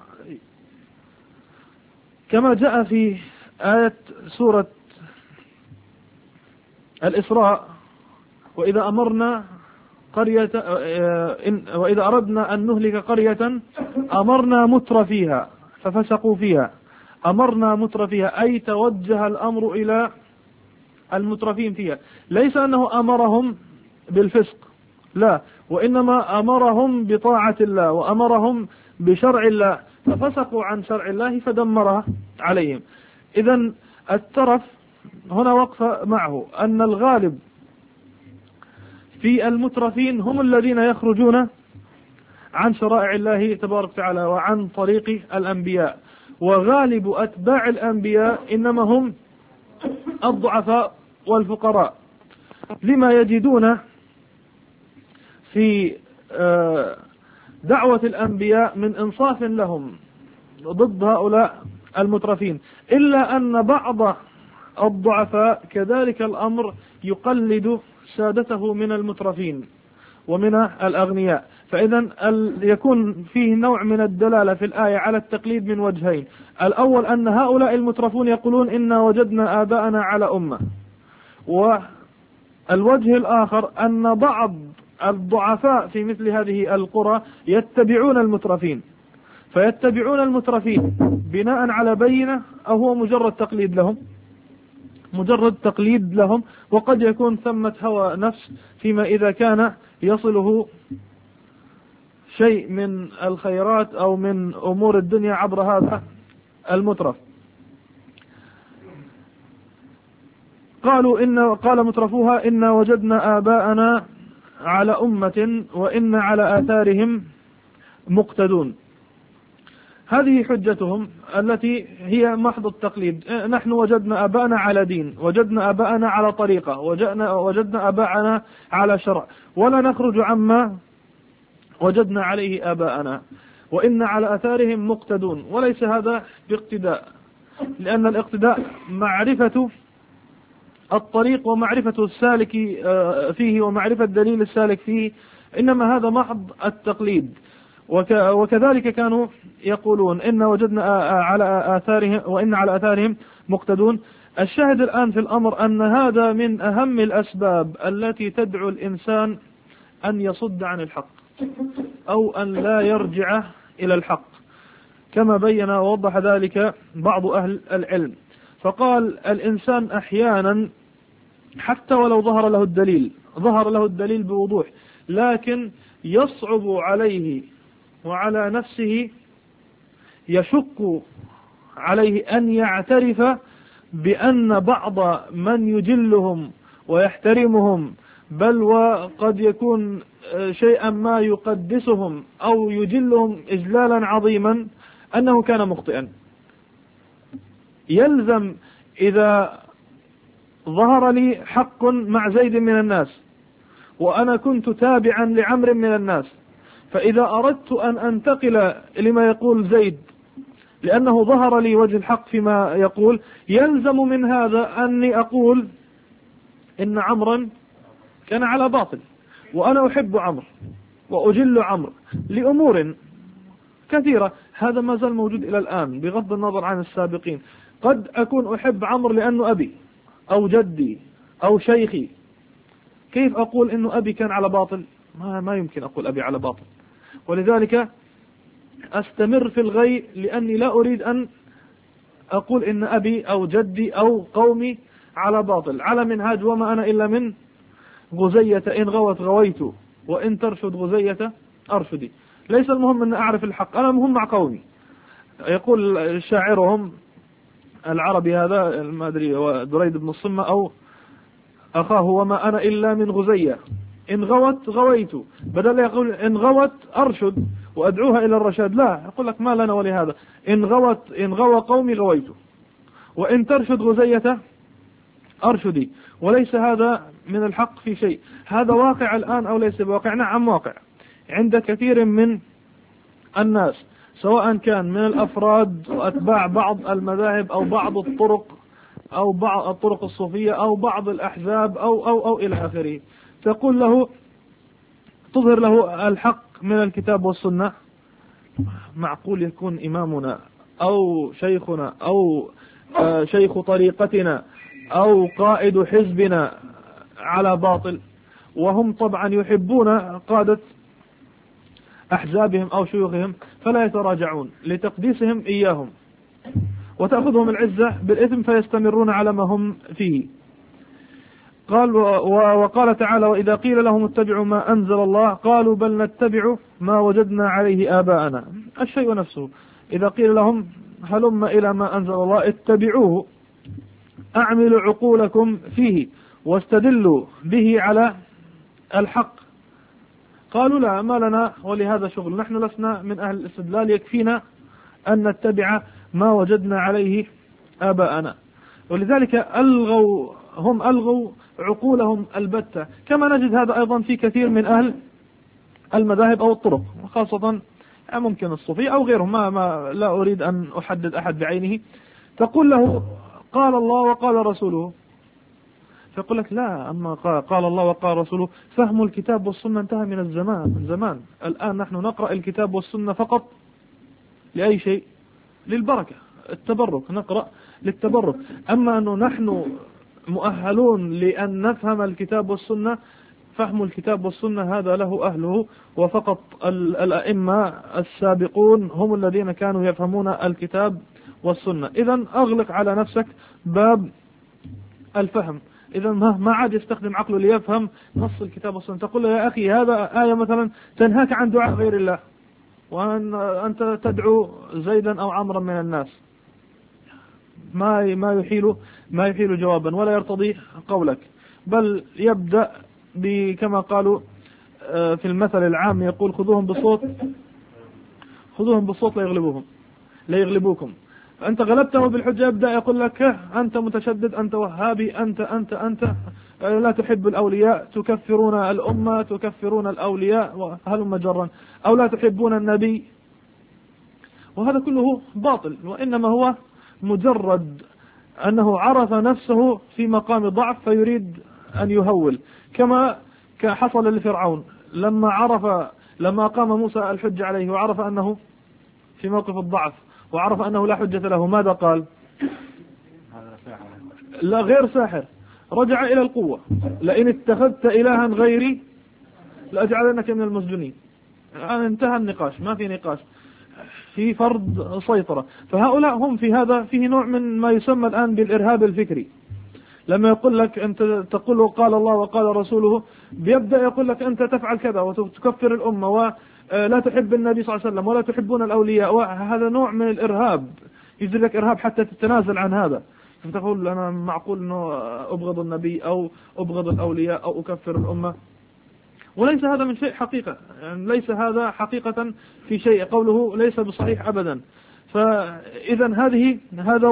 كما جاء في آية سورة الإسراء وإذا أردنا أن نهلك قرية أمرنا متر فيها ففسقوا فيها. أمرنا متر فيها أي توجه الأمر إلى المترفين فيها، ليس أنه أمرهم بالفسق، لا، وإنما أمرهم بطاعة الله وأمرهم بشرع الله، ففسقوا عن شرع الله فدمرها عليهم. إذن الترف هنا وقف معه أن الغالب في المترفين هم الذين يخرجون عن شرائع الله تبارك وتعالى وعن طريق الأنبياء، وغالب أتباع الأنبياء إنما هم الضعفاء والفقراء، لما يجدون في دعوة الأنبياء من إنصاف لهم ضد هؤلاء المترفين، إلا أن بعض الضعفاء كذلك الأمر يقلد سادته من المترفين ومن الأغنياء. فإذا يكون فيه نوع من الدلالة في الآية على التقليد من وجهين: الأول أن هؤلاء المترفون يقولون إنا وجدنا آباءنا على أمة، والوجه الآخر أن بعض الضعفاء في مثل هذه القرى يتبعون المترفين، فيتبعون المترفين بناء على بينة أو هو مجرد تقليد لهم، وقد يكون ثمة هوى نفس فيما إذا كان يصله شيء من الخيرات أو من أمور الدنيا عبر هذا المترف. قال مترفوها إنا وجدنا آباءنا على أمة وإن على آثارهم مقتدون. هذه حجتهم التي هي محض التقليد: نحن وجدنا آباءنا على دين، وجدنا آباءنا على طريقة، وجدنا آباءنا على شرع، ولا نخرج عما وجدنا عليه آباءنا، وإن على آثارهم مقتدون. وليس هذا باقتداء، لأن الاقتداء معرفة الطريق ومعرفة السالك فيه ومعرفة دليل السالك فيه، إنما هذا محض التقليد. وكذلك كانوا يقولون إن وجدنا على آثارهم وإن على آثارهم مقتدون. الشاهد الآن في الأمر أن هذا من أهم الأسباب التي تدعو الإنسان أن يصد عن الحق أو أن لا يرجع إلى الحق، كما بين ووضح ذلك بعض أهل العلم. فقال الإنسان أحيانا حتى ولو ظهر له الدليل بوضوح، لكن يصعب عليه وعلى نفسه، يشق عليه أن يعترف بأن بعض من يجلهم ويحترمهم، بل وقد يكون شيئا ما يقدسهم أو يجلهم إجلالا عظيما، أنه كان مخطئا. يلزم إذا ظهر لي حق مع زيد من الناس وأنا كنت تابعا لعمر من الناس، فإذا أردت أن أنتقل لما يقول زيد لأنه ظهر لي وجه الحق فيما يقول، يلزم من هذا أني أقول إن عمرا كان على باطل، وأنا أحب عمرو وأجل عمرو لأمور كثيرة. هذا ما زال موجود إلى الآن بغض النظر عن السابقين. قد أكون أحب عمرو لأنه أبي أو جدي أو شيخي، كيف أقول إنه أبي كان على باطل؟ ما يمكن أقول أبي على باطل. ولذلك أستمر في الغي، لأني لا أريد أن أقول إن أبي أو جدي أو قومي على باطل، على منهاج وما أنا إلا من غزية، إن غوت غويت وإن ترشد غزية أرشدي. ليس المهم أن أعرف الحق، أنا مهم مع قومي. يقول شاعرهم العربي هذا ما أدري دريد بن الصمة أو أخاه: وما أنا إلا من غزية، إن غوت غويت، بدل يقول إن غوت أرشد وأدعوها إلى الرشاد، لا، يقول لك ما لنا ولهذا، إن غوى قومي غويت، وإن ترشد غزية أرشدي. وليس هذا من الحق في شيء. هذا واقع الآن أو ليس بواقع؟ نعم واقع عند كثير من الناس، سواء كان من الأفراد وأتباع بعض المذاهب أو بعض الطرق أو بعض الطرق الصوفية أو بعض الأحزاب أو إلى آخره. تقول له، تظهر له الحق من الكتاب والسنة، معقول يكون إمامنا أو شيخنا أو شيخ طريقتنا أو قائد حزبنا على باطل؟ وهم طبعا يحبون قادة أحزابهم أو شيوخهم فلا يتراجعون لتقديسهم إياهم، وتأخذهم العزة بالإثم فيستمرون على ما هم فيه. قال وقال تعالى: وإذا قيل لهم اتبعوا ما أنزل الله قالوا بل نتبع ما وجدنا عليه آباءنا. الشيء نفسه، إذا قيل لهم هلم إلى ما أنزل الله اتبعوه، أعملوا عقولكم فيه واستدلوا به على الحق، قالوا لا ما لنا ولهذا شغل، نحن لسنا من أهل الاستدلال، يكفينا أن نتبع ما وجدنا عليه آباءنا. ولذلك هم ألغوا عقولهم البتة، كما نجد هذا أيضا في كثير من أهل المذاهب أو الطرق، وخاصة ممكن الصوفية أو غيرهم، ما لا أريد أن أحدد أحد بعينه. تقول له قال الله وقال رسوله، فيقول لك لا، أما قال الله وقال رسوله فهم الكتاب والسنة انتهى من الزمان. الآن نحن نقرأ الكتاب والسنة فقط لأي شيء؟ للبركة، التبرك، نقرأ للتبرك. أما أنه نحن مؤهلون لأن نفهم الكتاب والسنة، فهم الكتاب والسنة هذا له أهله، وفقط الأئمة السابقون هم الذين كانوا يفهمون الكتاب والسنة. إذن أغلق على نفسك باب الفهم. إذا ما عاد يستخدم عقله ليفهم نص الكتاب والسنة. تقول له يا أخي هذا آية مثلا تنهاك عن دعاء غير الله، وأن أنت تدعو زيدا أو عمرا من الناس، ما يحيل جوابا ولا يرتضي قولك، بل يبدأ كما قالوا في المثل العام، يقول خذوهم بالصوت لا يغلبوكم. فأنت غلبته بالحجة، يبدأ يقول لك أنت متشدد، أنت وهابي، أنت لا تحب الأولياء، تكفرون الأمة، تكفرون الأولياء وهلم جرا، أو لا تحبون النبي. وهذا كله باطل، وإنما هو مجرد أنه عرف نفسه في مقام ضعف فيريد أن يهول، كما حصل لفرعون لما قام موسى الحجة عليه وعرف أنه في موقف الضعف وعرف أنه لا حجة له، ماذا قال؟ لا، غير ساحر، رجع إلى القوة. لئن اتخذت إلها غيري لأجعلنك من المسجونين. الآن انتهى النقاش، ما في نقاش، في فرض سيطرة. فهؤلاء هم في هذا فيه نوع من ما يسمى الآن بالإرهاب الفكري. لما يقول لك أنت تقول قال الله وقال رسوله، بيبدأ يقول لك أنت تفعل كذا وتكفر الأمة ولا تحب النبي صلى الله عليه وسلم ولا تحبون الأولياء، وهذا نوع من الإرهاب، يجري لك إرهاب حتى تتنازل عن هذا. فتقول أنا معقول أنه أبغض النبي أو أبغض الأولياء أو أكفر الأمة، وليس هذا من شيء حقيقة، يعني ليس هذا حقيقة في شيء، قوله ليس بصحيح أبدا. فإذا هذا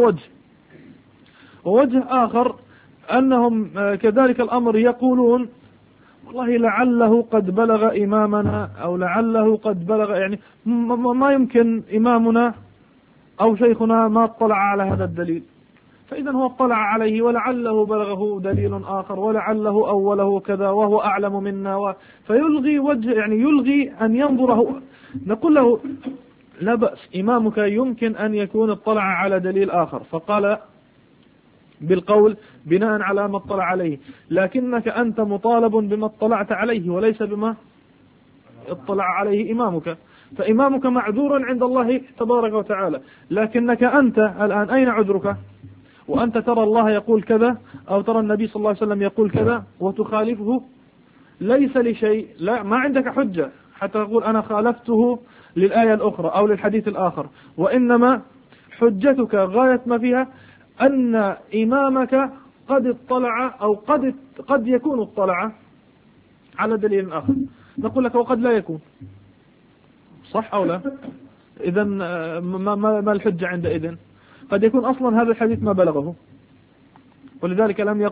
ووجه آخر أنهم كذلك الأمر يقولون والله لعله قد بلغ إمامنا أو لعله قد بلغ، يعني ما يمكن إمامنا أو شيخنا ما اطلع على هذا الدليل، فإذا هو اطلع عليه ولعله بلغه دليل آخر ولعله أوله كذا وهو أعلم منا فيلغي يعني يلغي أن ينظره. نقول له لا بأس، إمامك يمكن أن يكون اطلع على دليل آخر فقال بالقول بناء على ما اطلع عليه، لكنك أنت مطالب بما اطلعت عليه وليس بما اطلع عليه إمامك. فإمامك معذور عند الله تبارك وتعالى، لكنك أنت الآن أين عذرك؟ وأنت ترى الله يقول كذا أو ترى النبي صلى الله عليه وسلم يقول كذا وتخالفه، ليس لشيء، لا ما عندك حجة حتى تقول أنا خالفته للآية الأخرى أو للحديث الآخر، وإنما حجتك غاية ما فيها أن إمامك قد اطلع أو قد يكون اطلع على دليل آخر. نقول لك وقد لا يكون، صح أو لا؟ إذن ما الحجة عندئذ؟ قد يكون أصلا هذا الحديث ما بلغه، ولذلك لم يقل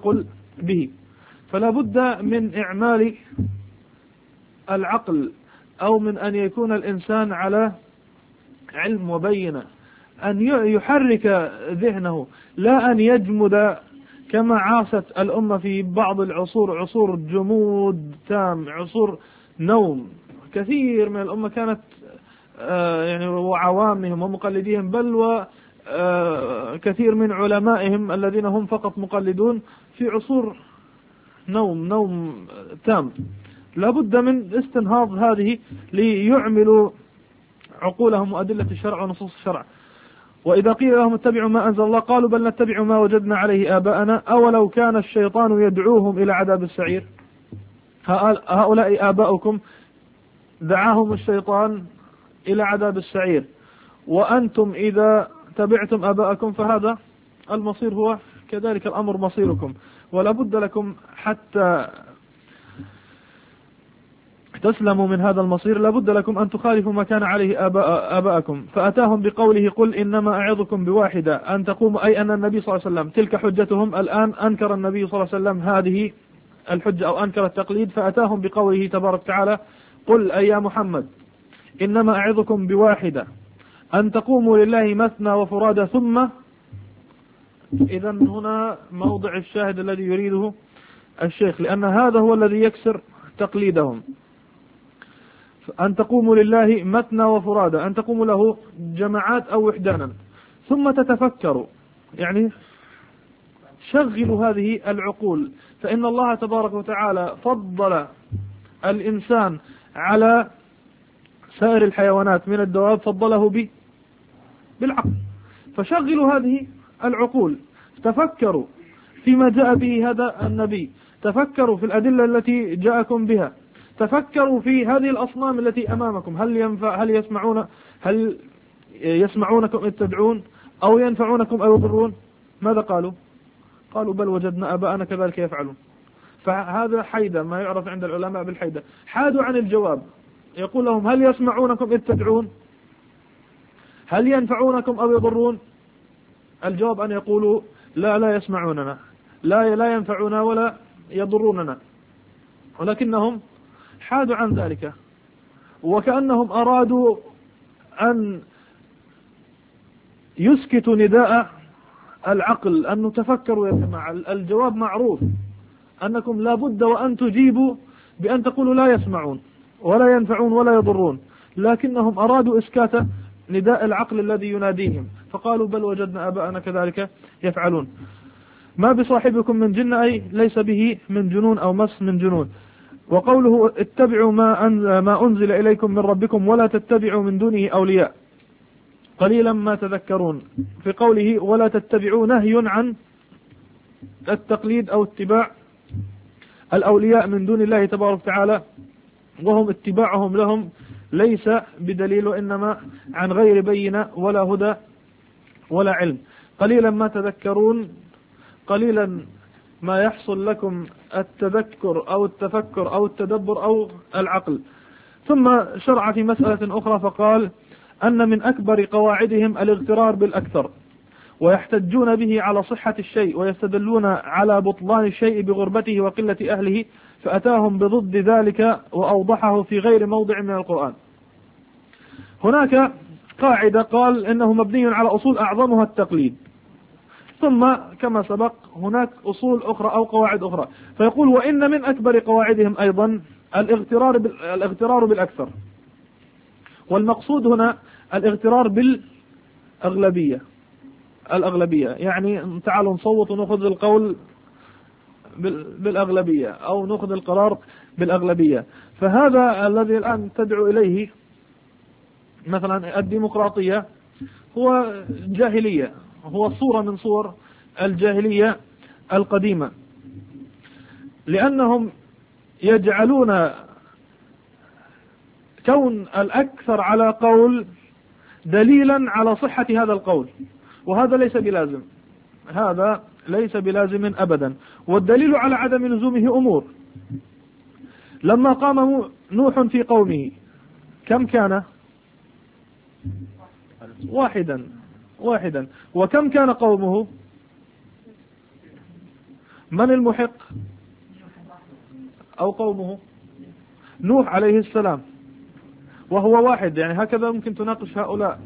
به. فلا بد من إعمال العقل، أو من أن يكون الإنسان على علم وبينة، أن يحرك ذهنه، لا أن يجمد كما عاصت الأمة في بعض العصور، عصور جمود تام، عصور نوم. كثير من الأمة كانت يعني وعوامهم ومقلديهم، بل وكثير من علمائهم الذين هم فقط مقلدون في عصور نوم تام. لا بد من استنهاض هذه ليعملوا عقولهم وأدلة الشرع ونصوص الشرع. وإذا قيل لهم اتبعوا ما أنزل الله قالوا بل نتبع ما وجدنا عليه آباءنا أولو كان الشيطان يدعوهم إلى عذاب السعير. هؤلاء آباؤكم دعاهم الشيطان إلى عذاب السعير، وأنتم إذا تبعتم آباءكم فهذا المصير هو كذلك الأمر مصيركم. ولا بد لكم حتى تسلموا من هذا المصير، لا بد لكم أن تخالفوا ما كان عليه آباءكم. فأتاهم بقوله قل إنما أعظكم بواحدة أن تقوموا، أي أن النبي صلى الله عليه وسلم تلك حجتهم. الآن أنكر النبي صلى الله عليه وسلم هذه الحجة أو أنكر التقليد، فأتاهم بقوله تبارك وتعالى قل أي يا محمد إنما أعظكم بواحدة أن تقوموا لله مثنى وفرادى ثم. إذا هنا موضع الشاهد الذي يريده الشيخ، لأن هذا هو الذي يكسر تقليدهم. أن تقوموا لله مثنى وفرادى، أن تقوموا له جماعات أو وحدانا، ثم تتفكروا، يعني شغلوا هذه العقول. فإن الله تبارك وتعالى فضل الإنسان على سائر الحيوانات من الدواب، فضله بالعقل. فشغلوا هذه العقول، تفكروا فيما جاء به هذا النبي، تفكروا في الأدلة التي جاءكم بها، تفكروا في هذه الأصنام التي أمامكم، هل يسمعونكم إذ تدعون أو ينفعونكم أو يضرون؟ ماذا قالوا؟ قالوا بل وجدنا آباءنا كذلك يفعلون. فهذا حيدة، ما يعرف عند العلماء بالحيدة، حادوا عن الجواب. يقول لهم هل يسمعونكم إذ تدعون؟ هل ينفعونكم أو يضرون؟ الجواب أن يقولوا لا يسمعوننا، لا ينفعونا ولا يضروننا. ولكنهم حادوا عن ذلك، وكأنهم أرادوا أن يسكتوا نداء العقل، أن تفكروا يا جماعة. الجواب معروف، أنكم لا بد وأن تجيبوا بأن تقولوا لا يسمعون ولا ينفعون ولا يضرون، لكنهم أرادوا إسكات نداء العقل الذي يناديهم، فقالوا بل وجدنا آباءنا كذلك يفعلون. ما بصاحبكم من جنة، أي ليس به من جنون أو مس من جنون. وقوله اتبعوا ما أنزل إليكم من ربكم ولا تتبعوا من دونه أولياء قليلا ما تذكرون. في قوله ولا تتبعوا نهي عن التقليد أو اتباع الأولياء من دون الله تبارك وتعالى، وهم اتباعهم لهم ليس بدليل، وإنما عن غير بينة ولا هدى ولا علم. قليلا ما تذكرون، قليلا ما يحصل لكم التذكر أو التفكر أو التدبر أو العقل. ثم شرع في مسألة أخرى فقال أن من أكبر قواعدهم الاغترار بالأكثر، ويحتجون به على صحة الشيء، ويستدلون على بطلان الشيء بغربته وقلة أهله، فأتاهم بضد ذلك وأوضحه في غير موضع من القرآن. هناك قاعدة قال إنه مبني على أصول أعظمها التقليد، ثم كما سبق هناك أصول أخرى أو قواعد أخرى، فيقول وإن من أكبر قواعدهم أيضا الاغترار بالأكثر. والمقصود هنا الاغترار الأغلبية، يعني تعالوا نصوت ونأخذ القول بالأغلبية أو نأخذ القرار بالأغلبية. فهذا الذي الآن تدعو إليه مثلا الديمقراطية هو جاهلية، هو صورة من صور الجاهلية القديمة، لأنهم يجعلون كون الأكثر على قول دليلا على صحة هذا القول، وهذا ليس بلازم أبدا. والدليل على عدم لزومه أمور. لما قام نوح في قومه كم كان؟ واحدا. وكم كان قومه؟ من المحق أو قومه؟ نوح عليه السلام، وهو واحد، يعني هكذا ممكن تناقش هؤلاء.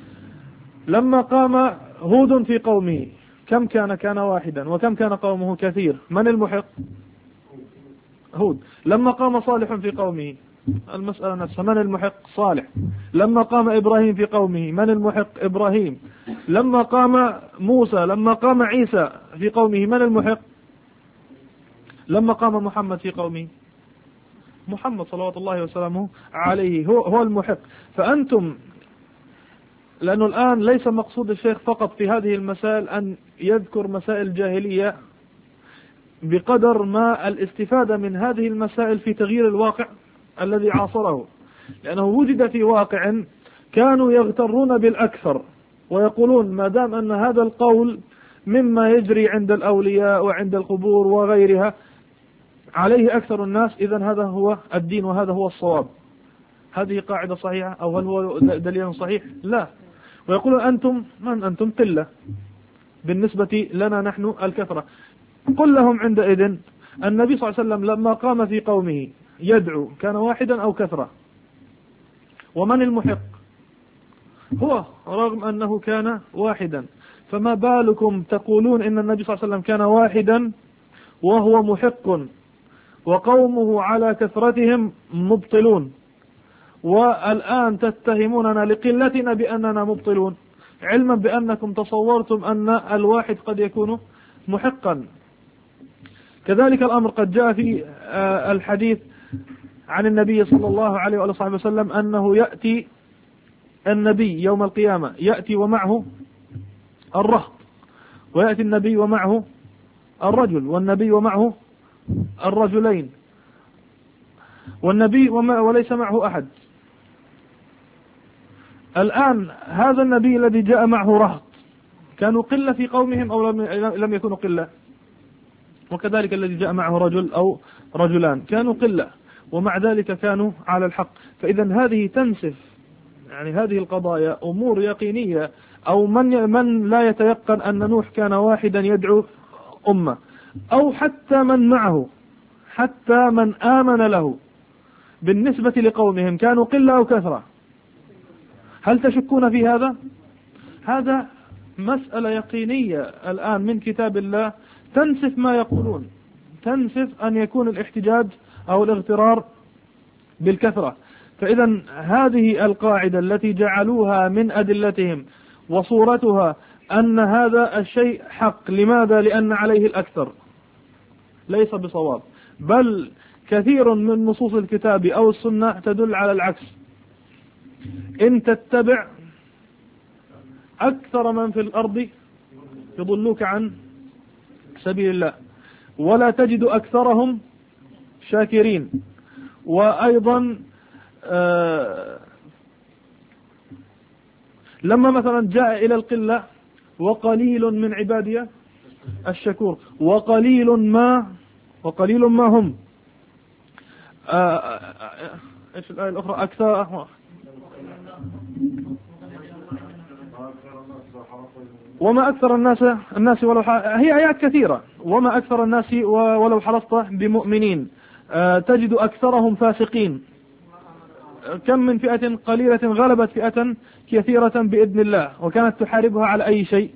لما قام هود في قومه كم كان واحدا، وكم كان قومه كثير. من المحق؟ هود. لما قام صالح في قومه، المسألة نفسها، من المحق؟ صالح. لما قام إبراهيم في قومه، من المحق؟ إبراهيم. لما قام موسى، لما قام عيسى في قومه، من المحق؟ لما قام محمد في قومه، محمد صلوات الله وسلامه عليه هو المحق. فأنتم، لأنه الآن ليس مقصود الشيخ فقط في هذه المسائل أن يذكر مسائل جاهلية، بقدر ما الاستفادة من هذه المسائل في تغيير الواقع الذي عاصره، لأنه وجد في واقع كانوا يغترون بالأكثر ويقولون ما دام أن هذا القول مما يجري عند الأولياء وعند القبور وغيرها عليه أكثر الناس، إذن هذا هو الدين وهذا هو الصواب. هذه قاعدة صحيحة أو هل هو دليل صحيح؟ لا. ويقولون أنتم من أنتم؟ قلة بالنسبة لنا نحن الكثرة. قل لهم عندئذ النبي صلى الله عليه وسلم لما قام في قومه يدعو كان واحدا أو كثرة؟ ومن المحق؟ هو، رغم أنه كان واحدا. فما بالكم تقولون إن النبي صلى الله عليه وسلم كان واحدا وهو محق، وقومه على كثرتهم مبطلون، والآن تتهموننا لقلتنا بأننا مبطلون، علما بأنكم تصورتم أن الواحد قد يكون محقا. كذلك الأمر قد جاء في الحديث عن النبي صلى الله عليه وآله وسلم أنه يأتي النبي يوم القيامة، يأتي ومعه الرهط، ويأتي النبي ومعه الرجل، والنبي ومعه الرجلين، والنبي وليس معه أحد. الآن هذا النبي الذي جاء معه رهط كانوا قلة في قومهم أو لم يكونوا قلة؟ وكذلك الذي جاء معه رجل أو رجلان كانوا قلة، ومع ذلك كانوا على الحق. فإذا هذه تنسف، يعني هذه القضايا أمور يقينية. أو من لا يتيقن أن نوح كان واحدا يدعو أمة، أو حتى من معه، حتى من آمن له بالنسبة لقومهم كانوا قلة أو كثرة؟ هل تشكون في هذا؟ هذا مسألة يقينية الآن من كتاب الله تنسف ما يقولون، تنسف أن يكون الاحتجاج أو الاغترار بالكثرة. فإذا هذه القاعدة التي جعلوها من أدلتهم وصورتها أن هذا الشيء حق، لماذا؟ لأن عليه الأكثر، ليس بصواب، بل كثير من نصوص الكتاب أو السنة تدل على العكس. إن تتبع أكثر من في الأرض يضلوك عن سبيل الله ولا تجد أكثرهم شاكرين. وأيضا لما مثلا جاء إلى القلة وقليل من عبادي الشكور، وقليل ما هم. ايش الآية الأخرى؟ أكثر وما أكثر الناس ولو هي آيات كثيرة. وما أكثر الناس ولو حرصت بمؤمنين، تجد أكثرهم فاسقين. كم من فئة قليلة غلبت فئة كثيرة بإذن الله، وكانت تحاربها على أي شيء؟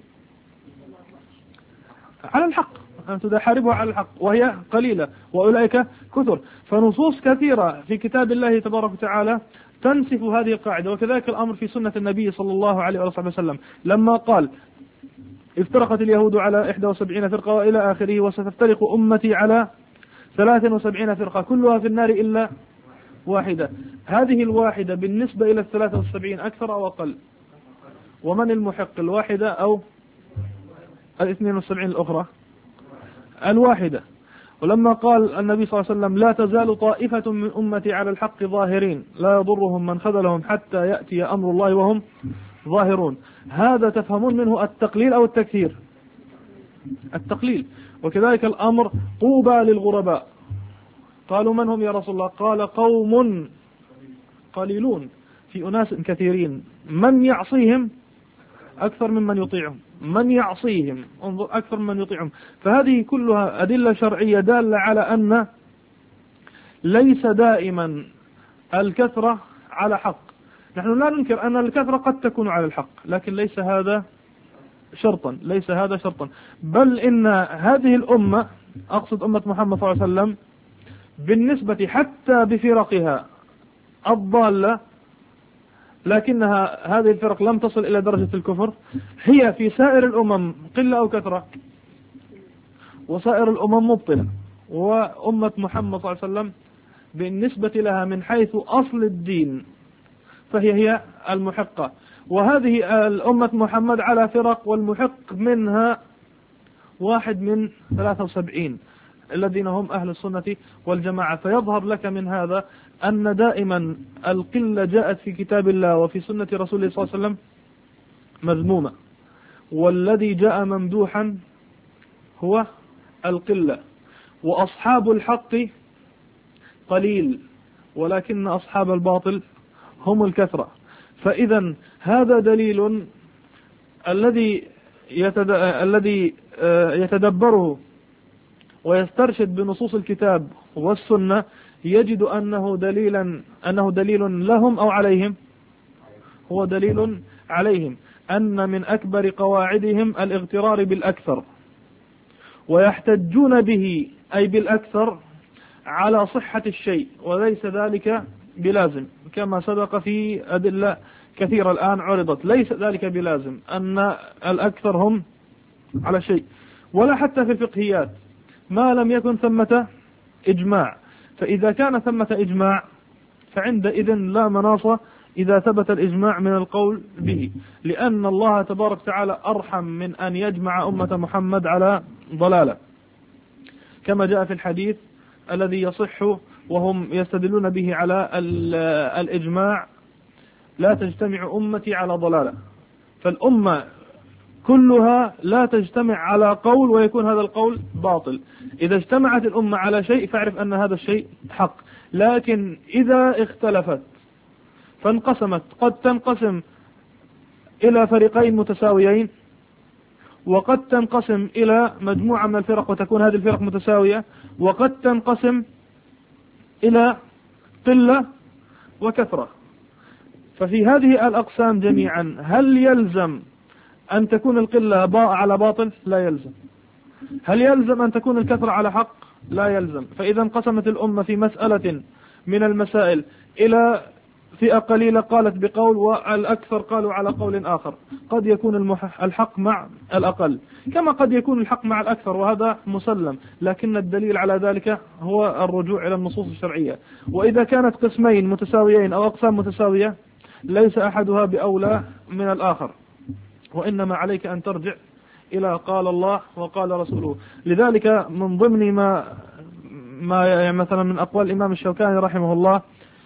على الحق. أن تحاربها على الحق وهي قليلة وأولئك كثر. فنصوص كثيرة في كتاب الله تبارك وتعالى تنسف هذه القاعدة. وكذلك الأمر في سنة النبي صلى الله عليه وسلم لما قال افترقت اليهود على 71 فرقة وإلى آخره، وستفترق أمتي على 73 فرقة كلها في النار إلا واحدة. هذه الواحدة بالنسبة إلى 73 أكثر أو أقل؟ ومن المحق، الواحدة أو 72 الأخرى؟ الواحدة. ولما قال النبي صلى الله عليه وسلم لا تزال طائفة من أمتي على الحق ظاهرين لا يضرهم من خذلهم حتى يأتي أمر الله وهم ظاهرون، هذا تفهمون منه التقليل أو التكثير؟ التقليل. وكذلك الأمر طوبى للغرباء. قالوا من هم يا رسول الله؟ قال قوم قليلون في أناس كثيرين، من يعصيهم أكثر ممن يطيعهم. من يعصيهم، انظر أكثر من يطيعهم. فهذه كلها أدلة شرعية دالة على أن ليس دائما الكثرة على حق. نحن لا ننكر أن الكثرة قد تكون على الحق، لكن ليس هذا شرطا، بل إن هذه الأمة، أقصد أمة محمد صلى الله عليه وسلم، بالنسبة حتى بفرقها الضالة، لكنها هذه الفرق لم تصل إلى درجة الكفر، هي في سائر الأمم قلة أو كثرة، وسائر الأمم مبطلة، وأمة محمد صلى الله عليه وسلم بالنسبة لها من حيث أصل الدين فهي المحقة. وهذه الأمة محمد على فرق، والمحق منها واحد من 73 الذين هم أهل السنة والجماعة. فيظهر لك من هذا أن دائما القلة جاءت في كتاب الله وفي سنة رسوله صلى الله عليه وسلم مذمومة، والذي جاء ممدوحا هو القلة. وأصحاب الحق قليل، ولكن أصحاب الباطل هم الكثرة. فإذا هذا دليل الذي يتدبره ويسترشد بنصوص الكتاب والسنة يجد أنه دليل لهم أو عليهم، هو دليل عليهم، أن من أكبر قواعدهم الاغترار بالأكثر، ويحتجون به أي بالأكثر على صحة الشيء، وليس ذلك بلازم، كما سبق في أدلة كثيرة الآن عرضت. ليس ذلك بلازم أن الأكثر هم على شيء، ولا حتى في الفقهيات ما لم يكن ثمة إجماع. فإذا كان ثمة إجماع فعندئذ لا مناص إذا ثبت الإجماع من القول به، لأن الله تبارك وتعالى أرحم من أن يجمع أمة محمد على ضلالة، كما جاء في الحديث الذي يصح وهم يستدلون به على الإجماع: لا تجتمع أمتي على ضلالة. فالأمة كلها لا تجتمع على قول ويكون هذا القول باطل. إذا اجتمعت الأمة على شيء فاعرف أن هذا الشيء حق، لكن إذا اختلفت فانقسمت، قد تنقسم إلى فريقين متساويين، وقد تنقسم إلى مجموعة من الفرق وتكون هذه الفرق متساوية، وقد تنقسم إلى قلة وكثرة. ففي هذه الأقسام جميعا هل يلزم أن تكون القلة على باطل؟ لا يلزم. هل يلزم أن تكون الكثرة على حق؟ لا يلزم. فإذا انقسمت الأمة في مسألة من المسائل إلى فئة قليلة قالت بقول والأكثر قالوا على قول آخر، قد يكون الحق مع الأقل، كما قد يكون الحق مع الأكثر، وهذا مسلم، لكن الدليل على ذلك هو الرجوع إلى النصوص الشرعية. وإذا كانت قسمين متساويين أو أقسام متساوية ليس أحدها بأولى من الآخر، وإنما عليك أن ترجع إلى قال الله وقال رسوله. لذلك من ضمن ما يعني مثلا من أقوال الإمام الشوكاني رحمه الله،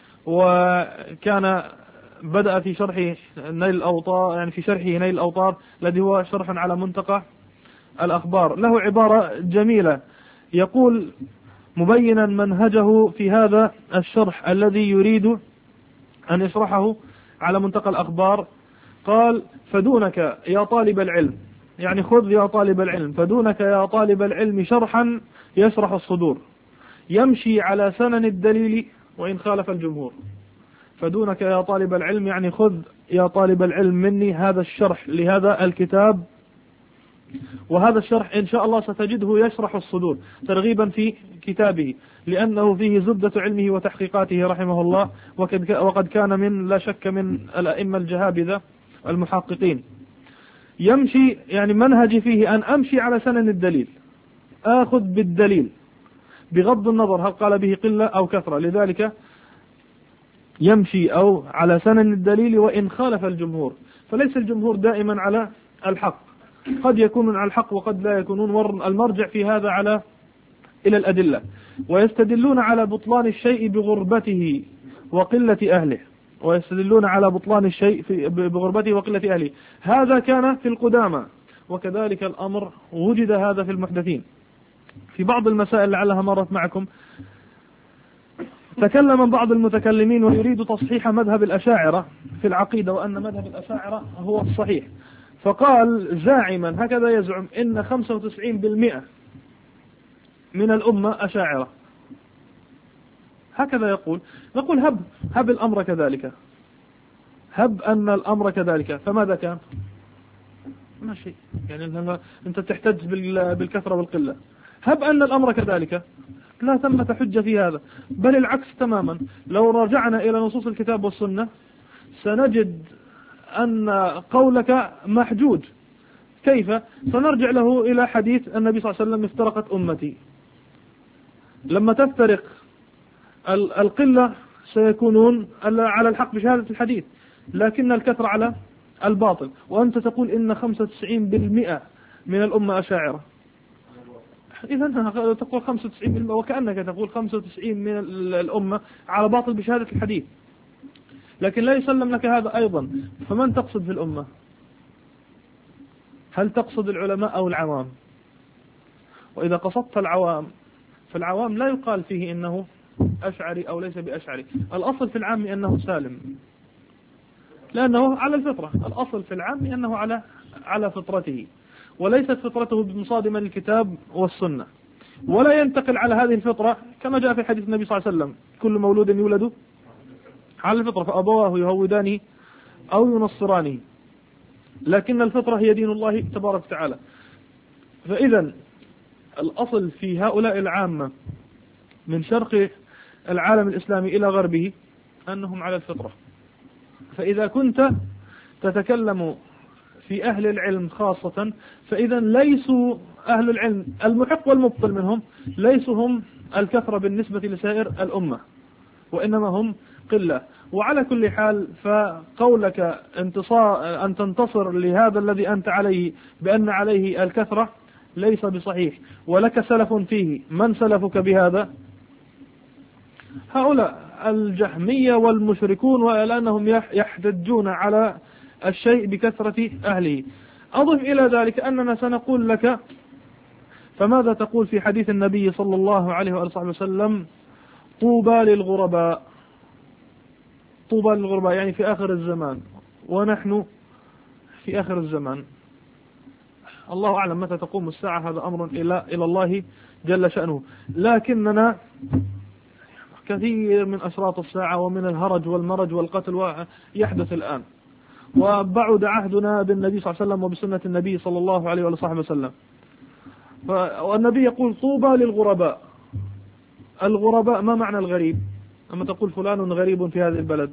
وكان بدأ في شرح نيل الأوطار، يعني في شرحه نيل الأوطار الذي هو شرح على منتقى الأخبار، له عبارة جميلة يقول مبينا منهجه في هذا الشرح الذي يريد أن يشرحه على منتقى الأخبار. قال: فدونك يا طالب العلم، يعني خذ يا طالب العلم، فدونك يا طالب العلم شرحا يشرح الصدور، يمشي على سنن الدليل وإن خالف الجمهور. فدونك يا طالب العلم يعني خذ يا طالب العلم مني هذا الشرح لهذا الكتاب، وهذا الشرح إن شاء الله ستجده يشرح الصدور ترغيبا في كتابه، لأنه فيه زبدة علمه وتحقيقاته رحمه الله، وقد كان من لا شك من الأئمة الجهابذة المحققين. يمشي يعني منهجي فيه أن أمشي على سنن الدليل، آخذ بالدليل بغض النظر هل قال به قلة أو كثرة، لذلك يمشي أو على سنن الدليل وإن خالف الجمهور. فليس الجمهور دائما على الحق، قد يكونون على الحق وقد لا يكونون. المرجع في هذا إلى الأدلة، ويستدلون على بطلان الشيء بغربته وقلة أهله، ويستدلون على بطلان الشيء بغربته وقلة أهله. هذا كان في القدامى، وكذلك الأمر وجد هذا في المحدثين. في بعض المسائل لعلها مرت معكم تكلم بعض المتكلمين ويريد تصحيح مذهب الأشاعرة في العقيدة، وأن مذهب الأشاعرة هو الصحيح، فقال زاعما هكذا يزعم إن 95% من الأمة أشاعرة، هكذا يقول. نقول هب الأمر كذلك، هب أن الأمر كذلك، فماذا كان؟ ما شيء، يعني أنت تحتج بالكثرة والقلة. هب أن الأمر كذلك، لا ثمة حجة في هذا، بل العكس تماما. لو رجعنا إلى نصوص الكتاب والسنة سنجد أن قولك محجوج. كيف؟ سنرجع له إلى حديث النبي صلى الله عليه وسلم: افترقت أمتي. لما تفترق القلة سيكونون على الحق بشهادة الحديث، لكن الكثرة على الباطل. وأنت تقول إن 95% من الأمة أشاعرة، إذا تقول 95%، وكأنك تقول 95 من الأمة على باطل بشهادة الحديث، لكن لا يسلم لك هذا أيضا. فمن تقصد في الأمة؟ هل تقصد العلماء أو العوام؟ وإذا قصدت العوام فالعوام لا يقال فيه إنه أشعري أو ليس بأشعري. الأصل في العام أنه سالم، لأنه على الفطرة. الأصل في العام أنه على فطرته، وليست فطرته مصادمة للكتاب والسنة، ولا ينتقل على هذه الفطرة كما جاء في حديث النبي صلى الله عليه وسلم: كل مولود يولد على الفطرة فأبواه يهودانه أو ينصرانه، لكن الفطرة هي دين الله تبارك وتعالى. فإذا الأصل في هؤلاء العامة من شرق العالم الإسلامي إلى غربه أنهم على الفطرة. فإذا كنت تتكلم في أهل العلم خاصة، فإذا ليسوا أهل العلم المحق والمبطل منهم ليسوا هم الكثرة بالنسبة لسائر الأمة، وإنما هم قلة. وعلى كل حال فقولك أن تنتصر لهذا الذي أنت عليه بأن عليه الكثرة ليس بصحيح، ولك سلف فيه. من سلفك بهذا؟ هؤلاء الجهمية والمشركون، ولأنهم يحتجون على الشيء بكثرة أهله. أضف إلى ذلك أننا سنقول لك: فماذا تقول في حديث النبي صلى الله عليه وآله وسلم: طوبى للغرباء؟ طوبى للغرباء يعني في آخر الزمان، ونحن في آخر الزمان. الله أعلم متى تقوم الساعة، هذا أمر إلى الله جل شأنه، لكننا كثير من أشراط الساعة ومن الهرج والمرج والقتل يحدث الآن، وبعد عهدنا بالنبي صلى الله عليه وسلم وبسنة النبي صلى الله عليه وسلم. والنبي يقول: طوبى للغرباء. الغرباء ما معنى الغريب؟ أما تقول فلان غريب في هذه البلد،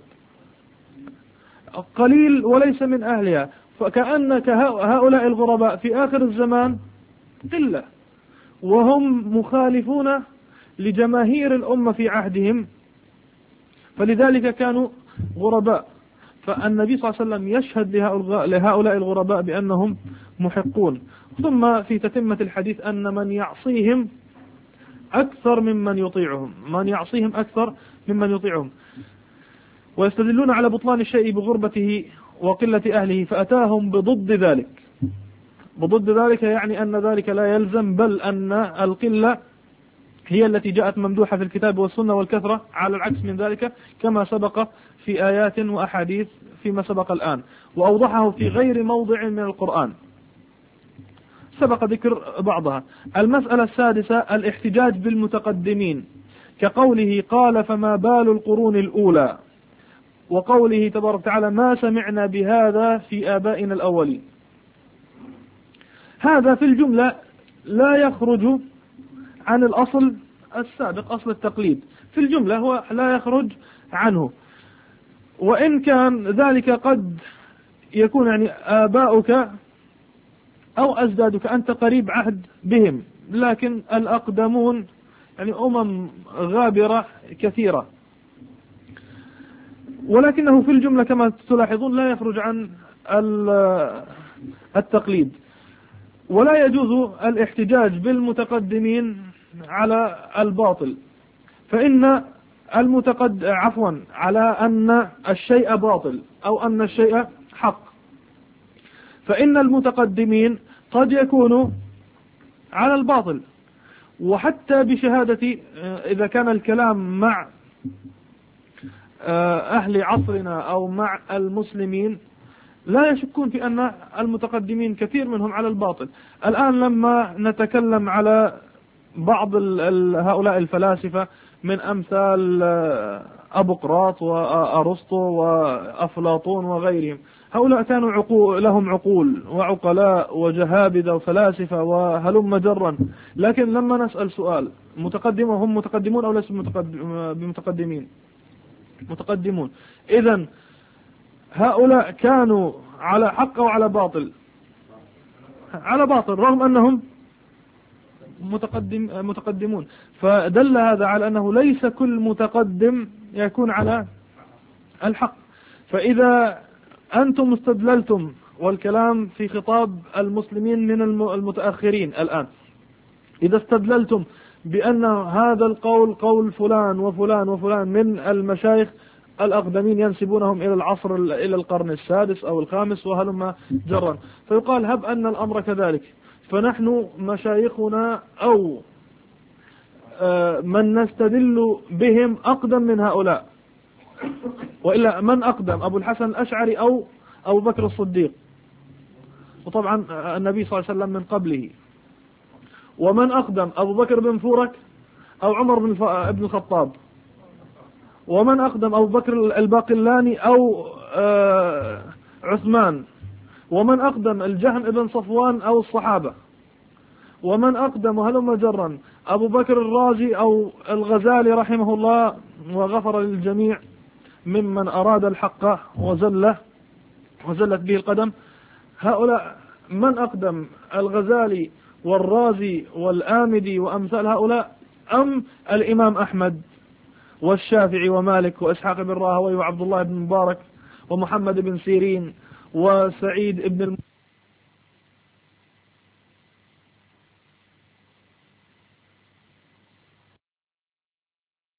قليل وليس من أهلها. فكأنك هؤلاء الغرباء في آخر الزمان قلة، وهم مخالفون لجماهير الأمة في عهدهم، فلذلك كانوا غرباء. فالنبي صلى الله عليه وسلم يشهد لهؤلاء الغرباء بأنهم محقون. ثم في تتمة الحديث أن من يعصيهم أكثر ممن يطيعهم، من يعصيهم أكثر ممن يطيعهم. ويستدلون على بطلان الشيء بغربته وقلة أهله، فأتاهم بضد ذلك. بضد ذلك يعني أن ذلك لا يلزم، بل أن القلة هي التي جاءت ممدوحة في الكتاب والسنة، والكثرة على العكس من ذلك، كما سبق في آيات وأحاديث فيما سبق الآن، وأوضحه في غير موضع من القرآن سبق ذكر بعضها. المسألة السادسة: الاحتجاج بالمتقدمين، كقوله: قال فما بال القرون الأولى، وقوله تبارك وتعالى: ما سمعنا بهذا في آبائنا الأولين. هذا في الجملة لا يخرج عن الأصل السابق، أصل التقليد في الجملة هو لا يخرج عنه، وإن كان ذلك قد يكون يعني آباؤك أو أجدادك أنت قريب عهد بهم، لكن الأقدمون يعني غابرة كثيرة، ولكنه في الجملة كما تلاحظون لا يخرج عن التقليد. ولا يجوز الاحتجاج بالمتقدمين على الباطل، فإن على أن الشيء باطل أو أن الشيء حق، فإن المتقدمين قد يكونوا على الباطل. وحتى بشهادة إذا كان الكلام مع أهل عصرنا أو مع المسلمين، لا يشكون في أن المتقدمين كثير منهم على الباطل. الآن لما نتكلم على بعض هؤلاء الفلاسفة من أمثال أبوقراط وأرسطو وأفلاطون وغيرهم، هؤلاء كانوا لهم عقول وعقلاء وجهابذة وفلاسفة وهلم جرا، لكن لما نسأل سؤال هم متقدمون أو ليسوا بمتقدمين؟ متقدمون. إذن هؤلاء كانوا على حق وعلى باطل؟ على باطل، رغم أنهم متقدمون. فدل هذا على أنه ليس كل متقدم يكون على الحق. فإذا أنتم استدللتم، والكلام في خطاب المسلمين من المتأخرين الآن، إذا استدللتم بأن هذا القول قول فلان وفلان وفلان من المشايخ الأقدمين ينسبونهم إلى العصر إلى القرن السادس أو الخامس وهلما جرا، فيقال هب أن الأمر كذلك، فنحن مشايخنا أو من نستدل بهم أقدم من هؤلاء. وإلا من أقدم، أبو الحسن الأشعري أو أبو بكر الصديق؟ وطبعا النبي صلى الله عليه وسلم من قبله. ومن أقدم، أبو بكر بن فورك أو عمر بن الخطاب؟ ومن أقدم، أبو بكر الباقلاني أو عثمان؟ ومن أقدم، الجهم بن صفوان أو الصحابة؟ ومن أقدم هلم جرا، أبو بكر الرازي أو الغزالي رحمه الله وغفر للجميع ممن أراد الحق وزلت به القدم. هؤلاء من أقدم، الغزالي والرازي والآمدي وأمثال هؤلاء، أم الإمام أحمد والشافعي ومالك وإسحاق بن راهوي وعبد الله بن مبارك ومحمد بن سيرين وسعيد بن